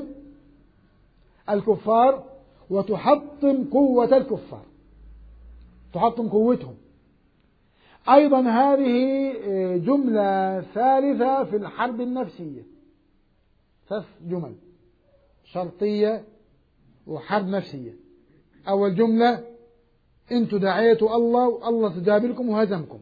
الكفار وتحطم قوة الكفار، تحطم قوتهم. أيضا هذه جملة ثالثة في الحرب النفسية. ثلاث جمل شرطية وحرب نفسية. أول جملة أنتوا دعيتوا الله والله استجاب لكم وهزمكم.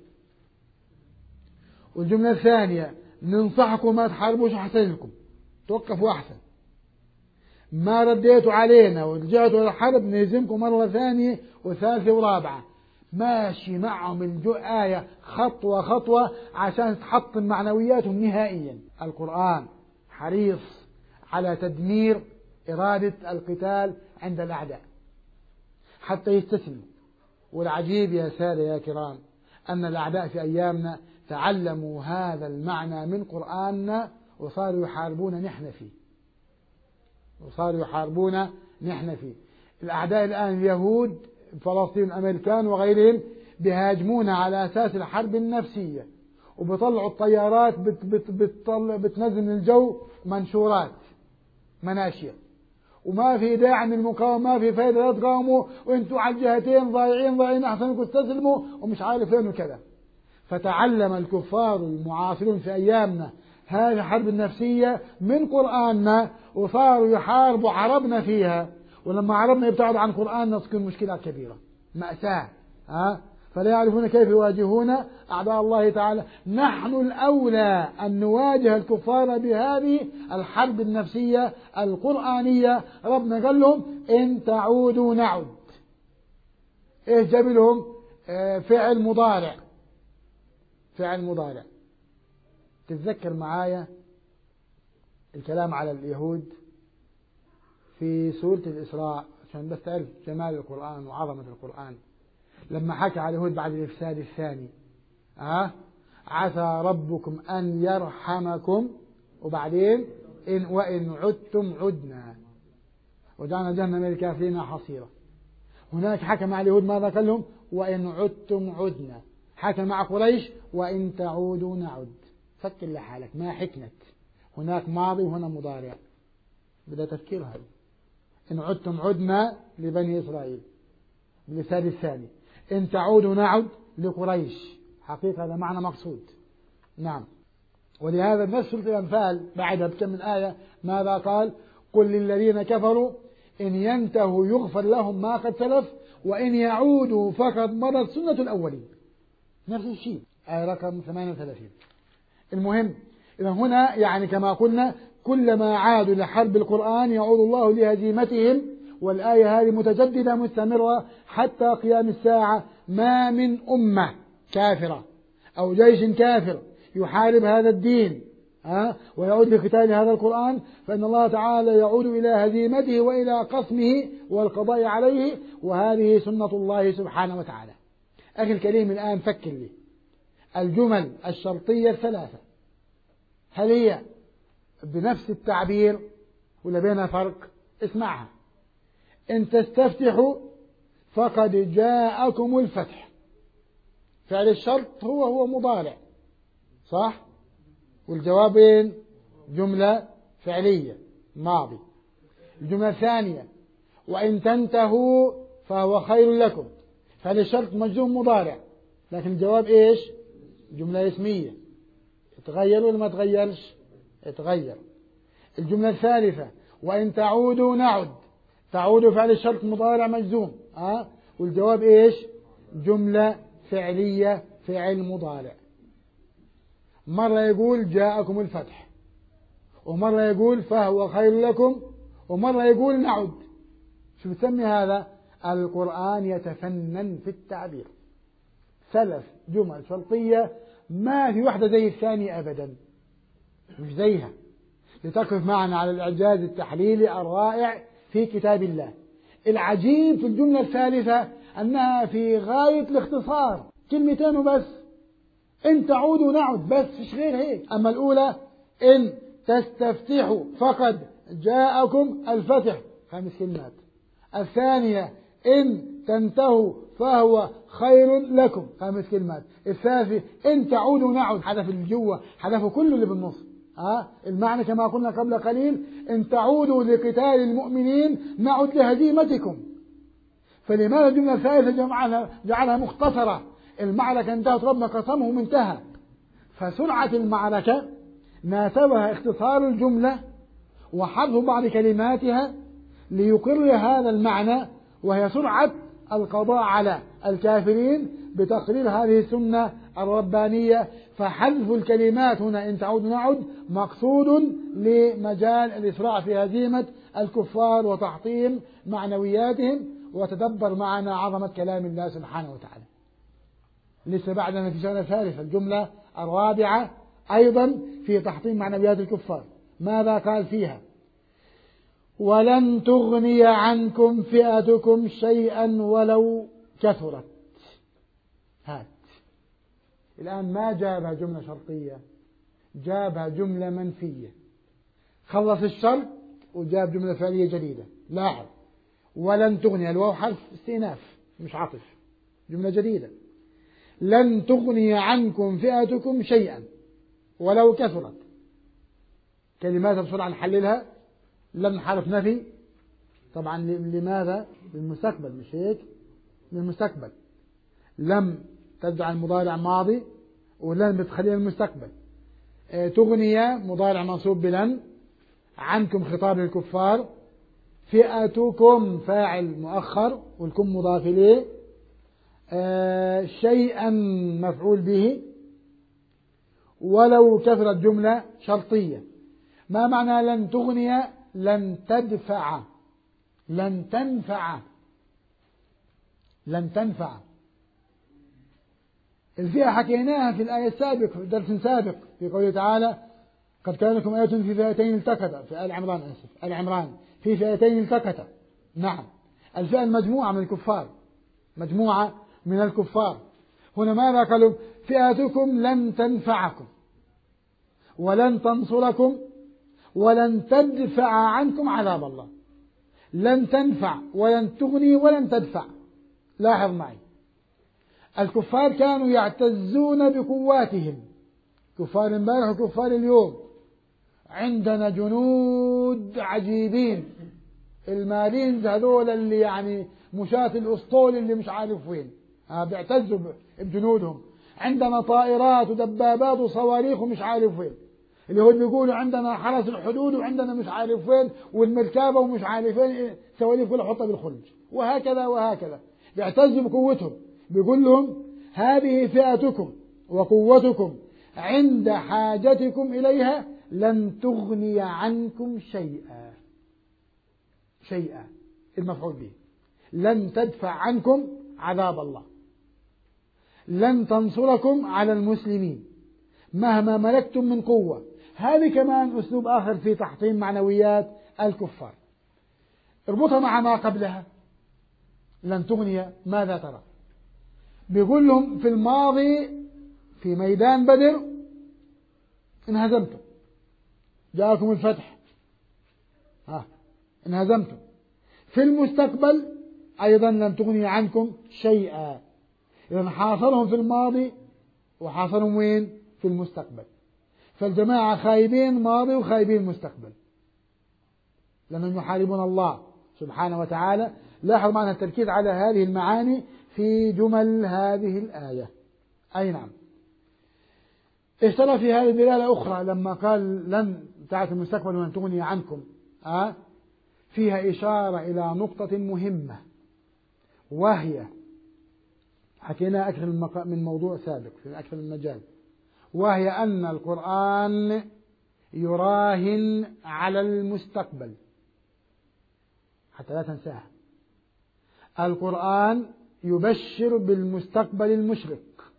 والجملة الثانية ننصحكم ما تحاربوش أحسن لكم، توقفوا أحسن. ما رديتوا علينا ورجعتوا للحرب نهزمكم مرة ثانية وثالثة ورابعة. ماشي معهم الجو آية خطوة خطوة عشان تحطم معنوياتهم نهائيا. القرآن حريص على تدمير إرادة القتال عند الأعداء حتى يستسلموا. والعجيب يا سادة يا كرام أن الأعداء في أيامنا تعلموا هذا المعنى من قرآننا وصاروا يحاربون نحن فيه، وصاروا يحاربون نحن فيه. الأعداء الآن اليهود فلسطين الأمريكان وغيرهم بيهاجمون على أساس الحرب النفسية، وبيطلعوا الطيارات بت بت بتطلع بتنزل من الجو منشورات مناشية، وما في داعي من المقاومة، ما في فايدة لا تقاوموا وانتوا على الجهتين ضايعين ضايعين أحسنكم استسلموا ومش عارف فين وكذا. فتعلم الكفار المعاصرون في أيامنا هذه الحرب النفسية من قرآننا وصاروا يحاربوا عربنا فيها، ولما عربنا يبتعد عن قرآننا تكون مشكلة كبيرة مأساة. ها؟ فلا يعرفون كيف يواجهون أعداء الله تعالى. نحن الأولى أن نواجه الكفار بهذه الحرب النفسية القرآنية. ربنا قال لهم إن تعودوا نعد. إيه جاب لهم؟ آه فعل مضارع، فعل مضارع. تتذكر معايا الكلام على اليهود في سورة الإسراء عشان بس تعرف جمال القرآن وعظمة القرآن، لما حكى على اليهود بعد الإفساد الثاني أه؟ عسى ربكم أن يرحمكم وبعدين إن وإن عدتم عدنا وجعلنا جهنم للكافرين حصيرا. هناك حكى مع اليهود ماذا قال لهم؟ وإن عدتم عدنا. حكى مع قريش وإن تعودوا نعد. فكر لحالك ما حكمت، هناك ماضي وهنا مضارع، بدأ تفكير هذا. إن عدتم عدنا لبني إسرائيل بالإفساد الثاني، إن تعودوا نعد لقريش. حقيقة هذا معنى مقصود. نعم. ولهذا نفس سورة الأنفال بعدها بكم من آية ماذا قال؟ قل للذين كفروا إن ينتهوا يغفر لهم ما قد سلف وإن يعودوا فقد مضت سنة الأولين. نفس الشيء، آية رقم ثمانية وثلاثين. المهم إذا هنا يعني كما قلنا كلما عادوا لحرب القرآن يعود الله لهزيمتهم، والآية هذه متجددة مستمرة حتى قيام الساعة. ما من أمة كافرة أو جيش كافر يحارب هذا الدين ها ويعود لقتال هذا القرآن فإن الله تعالى يعود إلى هزيمته وإلى قصمه والقضاء عليه، وهذه سنة الله سبحانه وتعالى. أخي الكريم الآن فكر لي الجمل الشرطية الثلاثة هل هي بنفس التعبير ولا بينها فرق؟ اسمعها. إن تستفتحوا فقد جاءكم الفتح. فعل الشرط هو هو مضارع صح؟ والجوابين جملة فعلية ماضي. الجملة الثانية وإن تنتهوا فهو خير لكم. فعل الشرط مجزوم مضارع لكن الجواب إيش؟ جملة اسمية. اتغير ولا ما تغيرش؟ اتغير. الجملة الثالثة وإن تعودوا نعد. تعودوا فعل الشرط مضارع مجزوم أه؟ والجواب إيش؟ جملة فعلية فعل مضارع. مرة يقول جاءكم الفتح، ومرة يقول فهو خير لكم، ومرة يقول نعد. شو بتسمي هذا؟ القرآن يتفنن في التعبير. ثلاث جمل شرطية ما في واحدة زي الثانية أبدا، مش زيها. لتقف معنا على الإعجاز التحليلي الرائع في كتاب الله. العجيب في الجملة الثالثة أنها في غاية الاختصار، كلمتين وبس. إن تعودوا نعد بس، مش غير هيك. أما الأولى إن تستفتحوا فقد جاءكم الفتح، خمس كلمات. الثانية إن تنتهوا فهو خير لكم، خمس كلمات. الثالثة إن تعودوا نعد، حذف الجوة، حذف كل اللي بالنص. أه؟ المعنى كما قلنا قبل قليل إن تعودوا لقتال المؤمنين نعد لهزيمتكم. فلماذا الجملة الثالثة جعلها, جعلها مختصرة؟ المعركة انتهت ربنا قسمهم انتهى. فسرعة المعركة ناسبها اختصار الجملة وحذف بعض كلماتها ليقر هذا المعنى، وهي سرعة القضاء على الكافرين بتقرير هذه السنة الربانية. فحذف الكلمات هنا إن تعود نعد مقصود لمجال الإسراع في هزيمة الكفار وتحطيم معنوياتهم. وتدبر معنا عظمة كلام الله سبحانه وتعالى. لسه بعدنا في سنة ثالثة الجملة الرابعة أيضا في تحطيم معنويات الكفار. ماذا قال فيها؟ ولن تغني عنكم فئتكم شيئا ولو كثرت. هات الآن ما جابها جملة شرطية، جابها جملة منفية. خلص الشرط وجاب جملة فعلية جديدة. لاحظ ولن تغني، الواو حرف استئناف مش عطف، جملة جديدة. لن تغني عنكم فئتكم شيئا ولو كثرت. كلمات بسرعة نحللها. لن حرف نفي، طبعا لماذا؟ للمستقبل، مش هيك؟ للمستقبل. لم تجعل المضارع ماضي ولن بتخليها المستقبل. اه تغني مضارع منصوب بلن، عنكم خطاب للكفار، فئتكم فاعل مؤخر والكم مضاف إليه، اه شيئا مفعول به، ولو كثرت جملة شرطية. ما معنى لن تغني؟ لن تدفع، لن تنفع، لن تنفع. الفئة حكيناها في الآية السابقة في درس سابق في قوله تعالى قد كان لكم آية في فئتين التقتا، في آل عمران، آسف آل عمران، في فئتين التقتا. نعم، الفئة المجموعة من الكفار، مجموعة من الكفار. هنا ماذا قالوا؟ فئتكم لن تنفعكم ولن تنصركم ولن تدفع عنكم عذاب الله. لن تنفع ولن تغني ولن تدفع. لاحظ معي، الكفار كانوا يعتزون بقواتهم، كفار امبارح وكفار اليوم. عندنا جنود عجيبين، المارينز هذول اللي يعني مشاة الأسطول اللي مش عارف وين، ها بيعتزوا بجنودهم. عندنا طائرات ودبابات وصواريخ ومش عارف وين، اللي هو بيقولوا عندنا حرس الحدود وعندنا مش عارف وين والمركبة ومش عارف وين، سواليف كلها حطها بالخلج، وهكذا وهكذا. بيعتزوا بقوتهم. بيقول لهم هذه فئتكم وقوتكم عند حاجتكم إليها لن تغني عنكم شيئا، شيئا المفعول به. لن تدفع عنكم عذاب الله، لن تنصركم على المسلمين مهما ملكتم من قوة. هذه كمان أسلوب آخر في تحطيم معنويات الكفار. اربطها مع ما قبلها، لن تغني. ماذا ترى؟ بيقول لهم في الماضي في ميدان بدر انهزمتم، جاءكم الفتح، ها انهزمتم. في المستقبل أيضا لن تغني عنكم شيئا. إذن حاصرهم في الماضي وحاصرهم وين؟ في المستقبل. فالجماعة خايبين ماضي وخايبين مستقبل لأنهم يحاربون الله سبحانه وتعالى. لاحظ معنا التركيز على هذه المعاني في جمل هذه الآية. أي نعم. اشترى في هذه الدلالة أخرى لما قال لن تعرف المستقبل ولن تغني عنكم، أه؟ فيها إشارة إلى نقطة مهمة، وهي حكينا أكثر من موضوع سابق في أكثر من مجال، وهي أن القرآن يراهن على المستقبل حتى لا تنساها. القرآن يبشر بالمستقبل المشرق.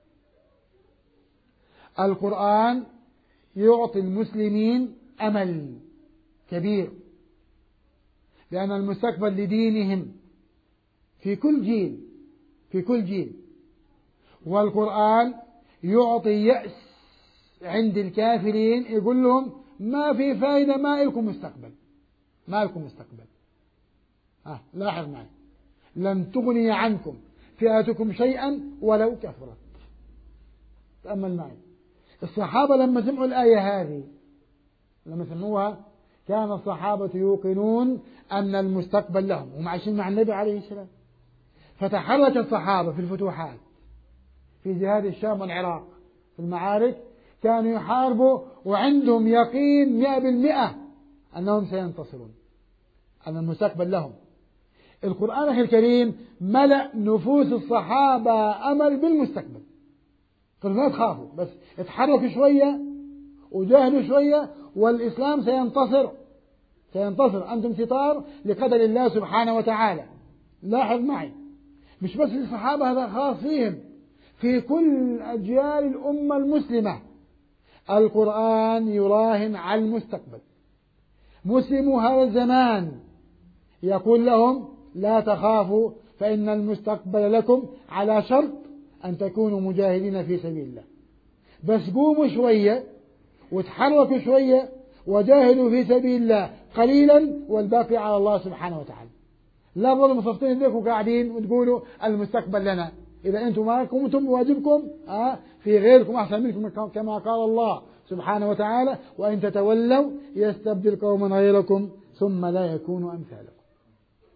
القرآن يعطي المسلمين أمل كبير لأن المستقبل لدينهم في كل جيل، في كل جيل. والقرآن يعطي يأس عند الكافرين، يقول لهم ما في فائدة، ما لكم مستقبل، ما لكم مستقبل. ها لاحظ معي، لن تغني عنكم فئتكم شيئا ولو كثرت. تأمل معي، الصحابة لما سمعوا الآية هذه، لما سمعوها كان الصحابة يوقنون أن المستقبل لهم، هم عايشين مع النبي عليه السلام. فتحرك الصحابة في الفتوحات، في جهاد الشام والعراق، في المعارك، كانوا يحاربوا وعندهم يقين مئة بالمئة أنهم سينتصرون، أن المستقبل لهم. القرآن الكريم ملأ نفوس الصحابة أمل بالمستقبل. قالوا لا تخافوا، بس اتحركوا شوية وجاهدوا شوية والإسلام سينتصر، سينتصر. أنتم ستار لقدر الله سبحانه وتعالى. لاحظ معي، مش بس الصحابة، هذا خاص فيهم، في كل أجيال الأمة المسلمة القرآن يراهن على المستقبل. مسلمو هذا الزمان يقول لهم لا تخافوا فإن المستقبل لكم، على شرط أن تكونوا مجاهدين في سبيل الله. بس قوموا شوية وتحركوا شوية وجاهدوا في سبيل الله قليلا والباقي على الله سبحانه وتعالى. لا تظلوا مصفين ذيك وقاعدين وتقولوا المستقبل لنا، إذا أنتم ما قمتم بواجبكم آه في غيركم أحسن منكم، كما قال الله سبحانه وتعالى وإن تتولوا يستبدل قوما غيركم ثم لا يكونوا أمثالكم.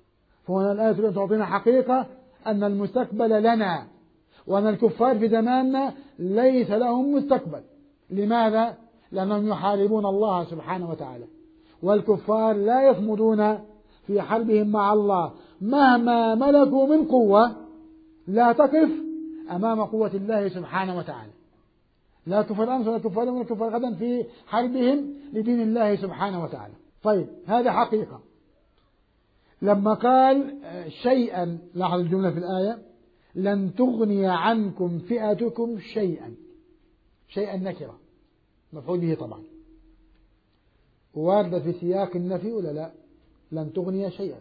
فهنا الآية تريد أن تعطينا حقيقة أن المستقبل لنا، وأن الكفار في زماننا ليس لهم مستقبل. لماذا؟ لأنهم يحاربون الله سبحانه وتعالى، والكفار لا يصمدون في حربهم مع الله مهما ملكوا من قوة، لا تقف أمام قوة الله سبحانه وتعالى. لا كفر أمس ولا كفر ولا كفر غدا في حربهم لدين الله سبحانه وتعالى. طيب هذا حقيقة. لما قال شيئا، لاحظ الجملة في الآية، لن تغني عنكم فئتكم شيئا. شيئا نكرة مفعول به طبعا، واردة في سياق النفي ولا لا؟ لن تغني شيئا.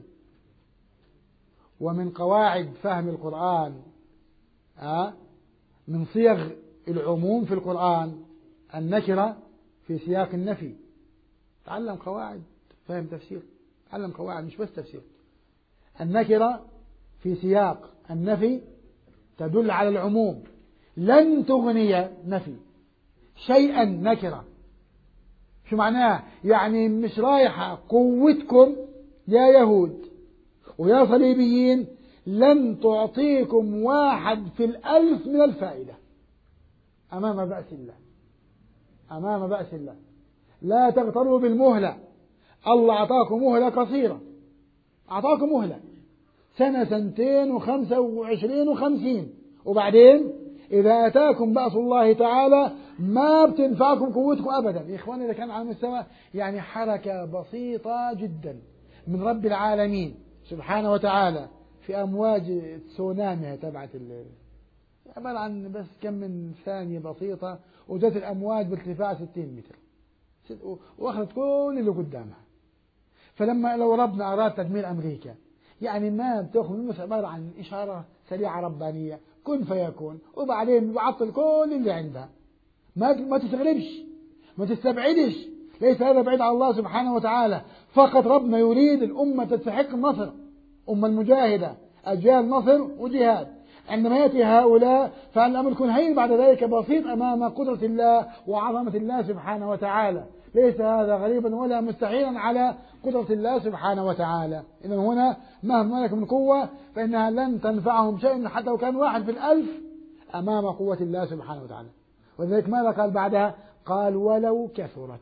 ومن قواعد فهم القرآن آه من صيغ العموم في القرآن النكرة في سياق النفي. تعلم قواعد فهم تفسير، تعلم قواعد مش بس تفسير. النكرة في سياق النفي تدل على العموم. لن تغني نفي، شيئا نكرة. شو معناه؟ يعني مش رايحة قوتكم يا يهود ويا صليبيين، لن تعطيكم واحد في الألف من الفائدة أمام بأس الله، أمام بأس الله. لا تغتروا بالمهلة، الله أعطاكم مهلة قصيرة، أعطاكم مهلة سنة سنتين وخمسة وعشرين وخمسين، وبعدين إذا أتاكم بأس الله تعالى ما بتنفعكم قوتكم أبدا. يا إخواني إذا كان على مستوى يعني حركة بسيطة جدا من رب العالمين سبحانه وتعالى في أمواج تسونامي تبعت عبارة عن بس كم من ثانية بسيطة، وجت الأمواج بارتفاع ستين متر وأخذت كل اللي قدامها. فلما لو ربنا أراد تدمير أمريكا يعني ما بتأخذ منه عبارة عن إشارة سريعة ربانية كن فيكون، وبعدين بعطل كل اللي عندها. ما ما تستغربش، ما تستبعدش، ليس هذا بعيد عن الله سبحانه وتعالى. فقط ربنا يريد الأمة تستحق النصر، أمة المجاهدة أجيال نصر وجهاد. عندما يأتي هؤلاء فالأمر يكون هين بعد ذلك بسيط أمام قدرة الله وعظمة الله سبحانه وتعالى. ليس هذا غريبا ولا مستحيلا على قدرة الله سبحانه وتعالى. إذن هنا مهما ملك من قوة فإنها لن تنفعهم شيء حتى لو كان واحد في الألف أمام قوة الله سبحانه وتعالى. وذلك ماذا قال بعدها؟ قال ولو كثرت.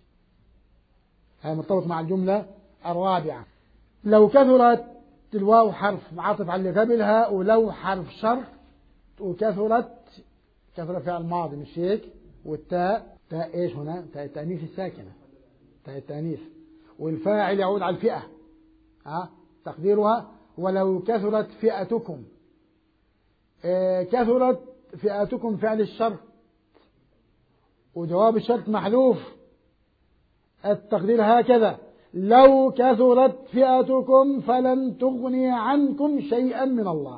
هذا مرتبط مع الجملة الرابعة. لو كثرت، الواو حرف عاطف على اللي قبلها، ولو حرف شرط، وكثرت كثرت فعل ماضي مش هيك، والتاء تاء ايش هنا؟ تاء التأنيث الساكنة، تاء التأنيث، والفاعل يعود على الفئة. ها تقديرها ولو كثرت فئتكم. اه كثرت فئتكم فعل الشرط، وجواب الشرط محذوف. التقدير هكذا: لو كثرت فئتكم فلن تغني عنكم شيئا من الله.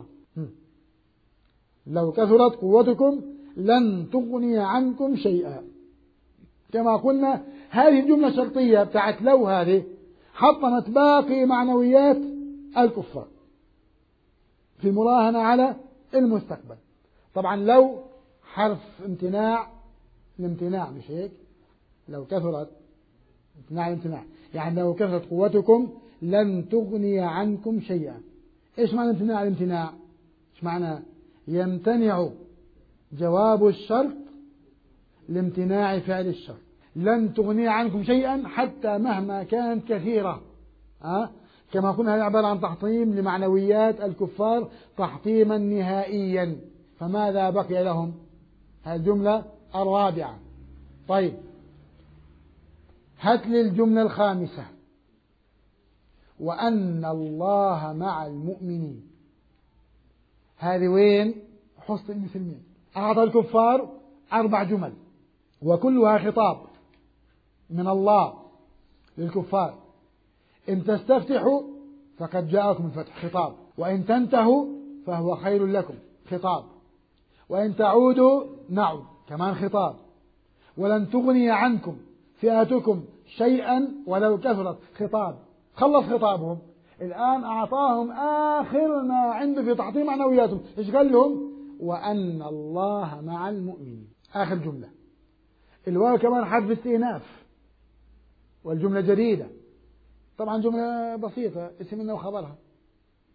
لو كثرت قوتكم لن تغني عنكم شيئا. كما قلنا هذه الجملة الشرطية بتاعت لو هذه حطمت باقي معنويات الكفار في مراهنة على المستقبل. طبعا لو حرف امتناع، الامتناع مش هيك؟ لو كثرت امتناع الامتناع، يعني لو كثرت قوتكم لن تغني عنكم شيئا. ايش معنى امتناع الامتناع؟ ايش معنى؟ يمتنع جواب الشرط لامتناع فعل الشرط. لن تغني عنكم شيئا حتى مهما كانت كثيرة. أه؟ كما قلنا هذا عبارة عن تحطيم لمعنويات الكفار تحطيما نهائيا. فماذا بقي لهم؟ هذه الجملة الرابعة. طيب هات لي الجملة الخامسة: وأن الله مع المؤمنين. هذه وين حصة المسلمين؟ أعطى الكفار أربع جمل وكلها خطاب من الله للكفار. إن تستفتحوا فقد جاءكم الفتح، خطاب. وإن تنتهوا فهو خير لكم، خطاب. وإن تعودوا نعود، كمان خطاب. ولن تغني عنكم فئتكم شيئا ولو كثرت، خطاب. خلص خطابهم. الآن أعطاهم آخر ما عنده في تحطيم معنوياتهم. إيش قال لهم؟ وأن الله مع المؤمنين. آخر جملة. الواو كمان حرف استئناف، والجملة جديدة. طبعا جملة بسيطة، اسم منه وخبرها.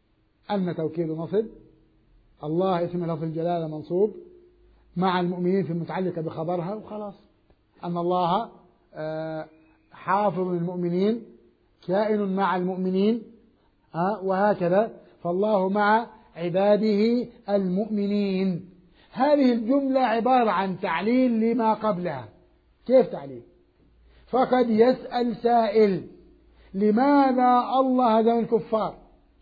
أن توكيد نصب، الله اسم لفظ الجلالة منصوب، مع المؤمنين في المتعلقة بخبرها، وخلاص أن الله حافظ المؤمنين كائن مع المؤمنين، وهكذا فالله مع عباده المؤمنين. هذه الجملة عبارة عن تعليل لما قبلها. كيف تعليل؟ فقد يسأل سائل: لماذا الله هزم الكفار؟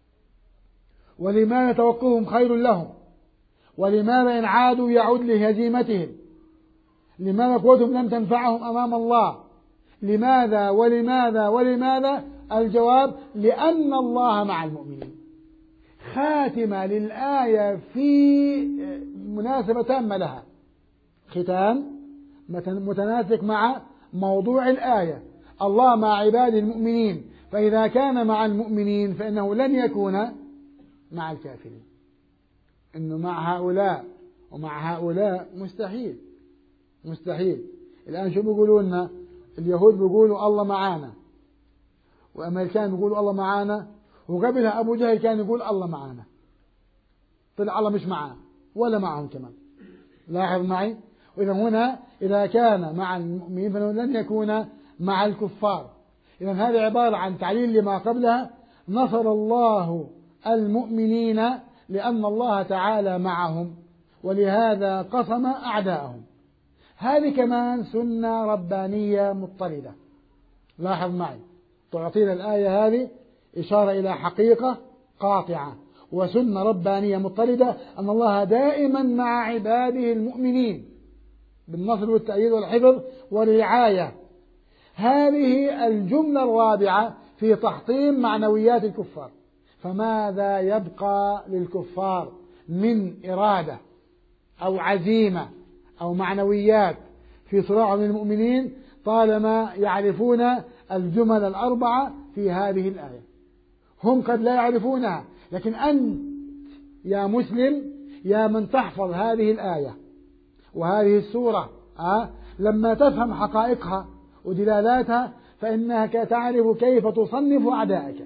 ولماذا توقفهم خير لهم؟ ولماذا إن عادوا يعود لهزيمتهم؟ لماذا قوتهم لم تنفعهم أمام الله؟ لماذا ولماذا ولماذا؟ الجواب: لأن الله مع المؤمنين. خاتمة للآية في مناسبة تامة لها، ختام متناسق مع موضوع الآية. الله مع عباده المؤمنين، فإذا كان مع المؤمنين فإنه لن يكون مع الكافرين. إنه مع هؤلاء ومع هؤلاء مستحيل مستحيل. الآن شو بيقولوا لنا؟ اليهود بيقولوا الله معانا، والأمريكان بيقولوا الله معانا، وقبلها أبو جهل كان يقول الله معانا، طلع الله مش معانا ولا معهم كمان. لاحظ معي. وإذا هنا إذا كان مع المؤمنين فإنه لن يكون مع الكفار. إذا هذه عبارة عن تعليل لما قبلها. نصر الله المؤمنين لأن الله تعالى معهم، ولهذا قصم أعداءهم. هذه كمان سنة ربانية مضطردة. لاحظ معي، تعطينا الآية هذه إشارة إلى حقيقة قاطعة وسنة ربانية مضطردة، أن الله دائما مع عباده المؤمنين بالنصر والتأييد والحفظ والرعاية. هذه الجملة الرابعة في تحطيم معنويات الكفار. فماذا يبقى للكفار من إرادة أو عزيمة أو معنويات في صراعهم للمؤمنين طالما يعرفون الجمل الأربعة في هذه الآية؟ هم قد لا يعرفونها، لكن أنت يا مسلم يا من تحفظ هذه الآية وهذه السورة أه؟ لما تفهم حقائقها ودلالاتها فإنك تعرف كيف تصنف أعدائك،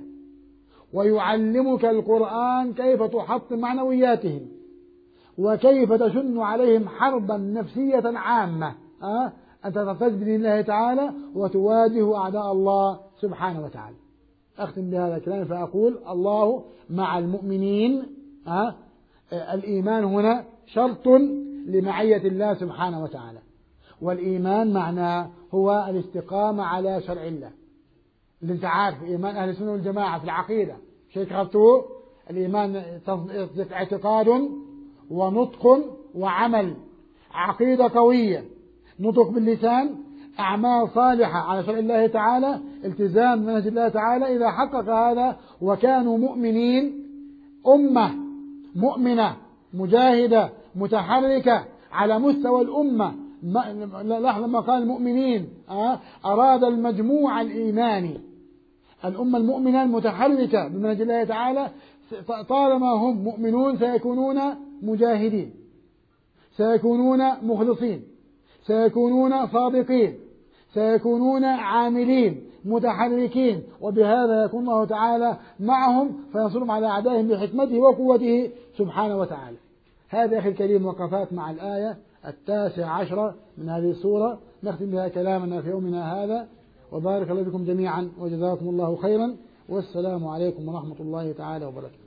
ويعلمك القرآن كيف تحطم معنوياتهم، وكيف تشن عليهم حربا نفسية عامة أه؟ أنت ترتز بدين الله تعالى وتواجه أعداء الله سبحانه وتعالى. أختم بهذا الكلام فأقول: الله مع المؤمنين. أه؟ الإيمان هنا شرط لمعية الله سبحانه وتعالى، والإيمان معناه هو الاستقامة على شرع الله. اللي انت عارف إيمان أهل السنة والجماعة في العقيدة شيء كتبتوه: الإيمان اعتقاد ونطق وعمل. عقيدة قوية، نطق باللسان، أعمال صالحة على شرع الله تعالى، التزام بمنهج الله تعالى. إذا حقق هذا وكانوا مؤمنين، أمة مؤمنة مجاهدة متحركة على مستوى الأمة. لحظة ما قال المؤمنين أه؟ أراد المجموع الإيماني، الأمة المؤمنة المتحركة بمنهج الله تعالى. طالما هم مؤمنون سيكونون مجاهدين، سيكونون مخلصين، سيكونون صادقين، سيكونون عاملين متحركين، وبهذا يكون الله تعالى معهم فينصرهم على أعدائهم بحكمته وقوته سبحانه وتعالى. هذا أخي الكريم وقفات مع الآية التاسع عشرة من هذه السورة، نختم بها كلامنا في يومنا هذا. وبارك الله بكم جميعا وجزاكم الله خيرا، والسلام عليكم ورحمة الله تعالى وبركاته.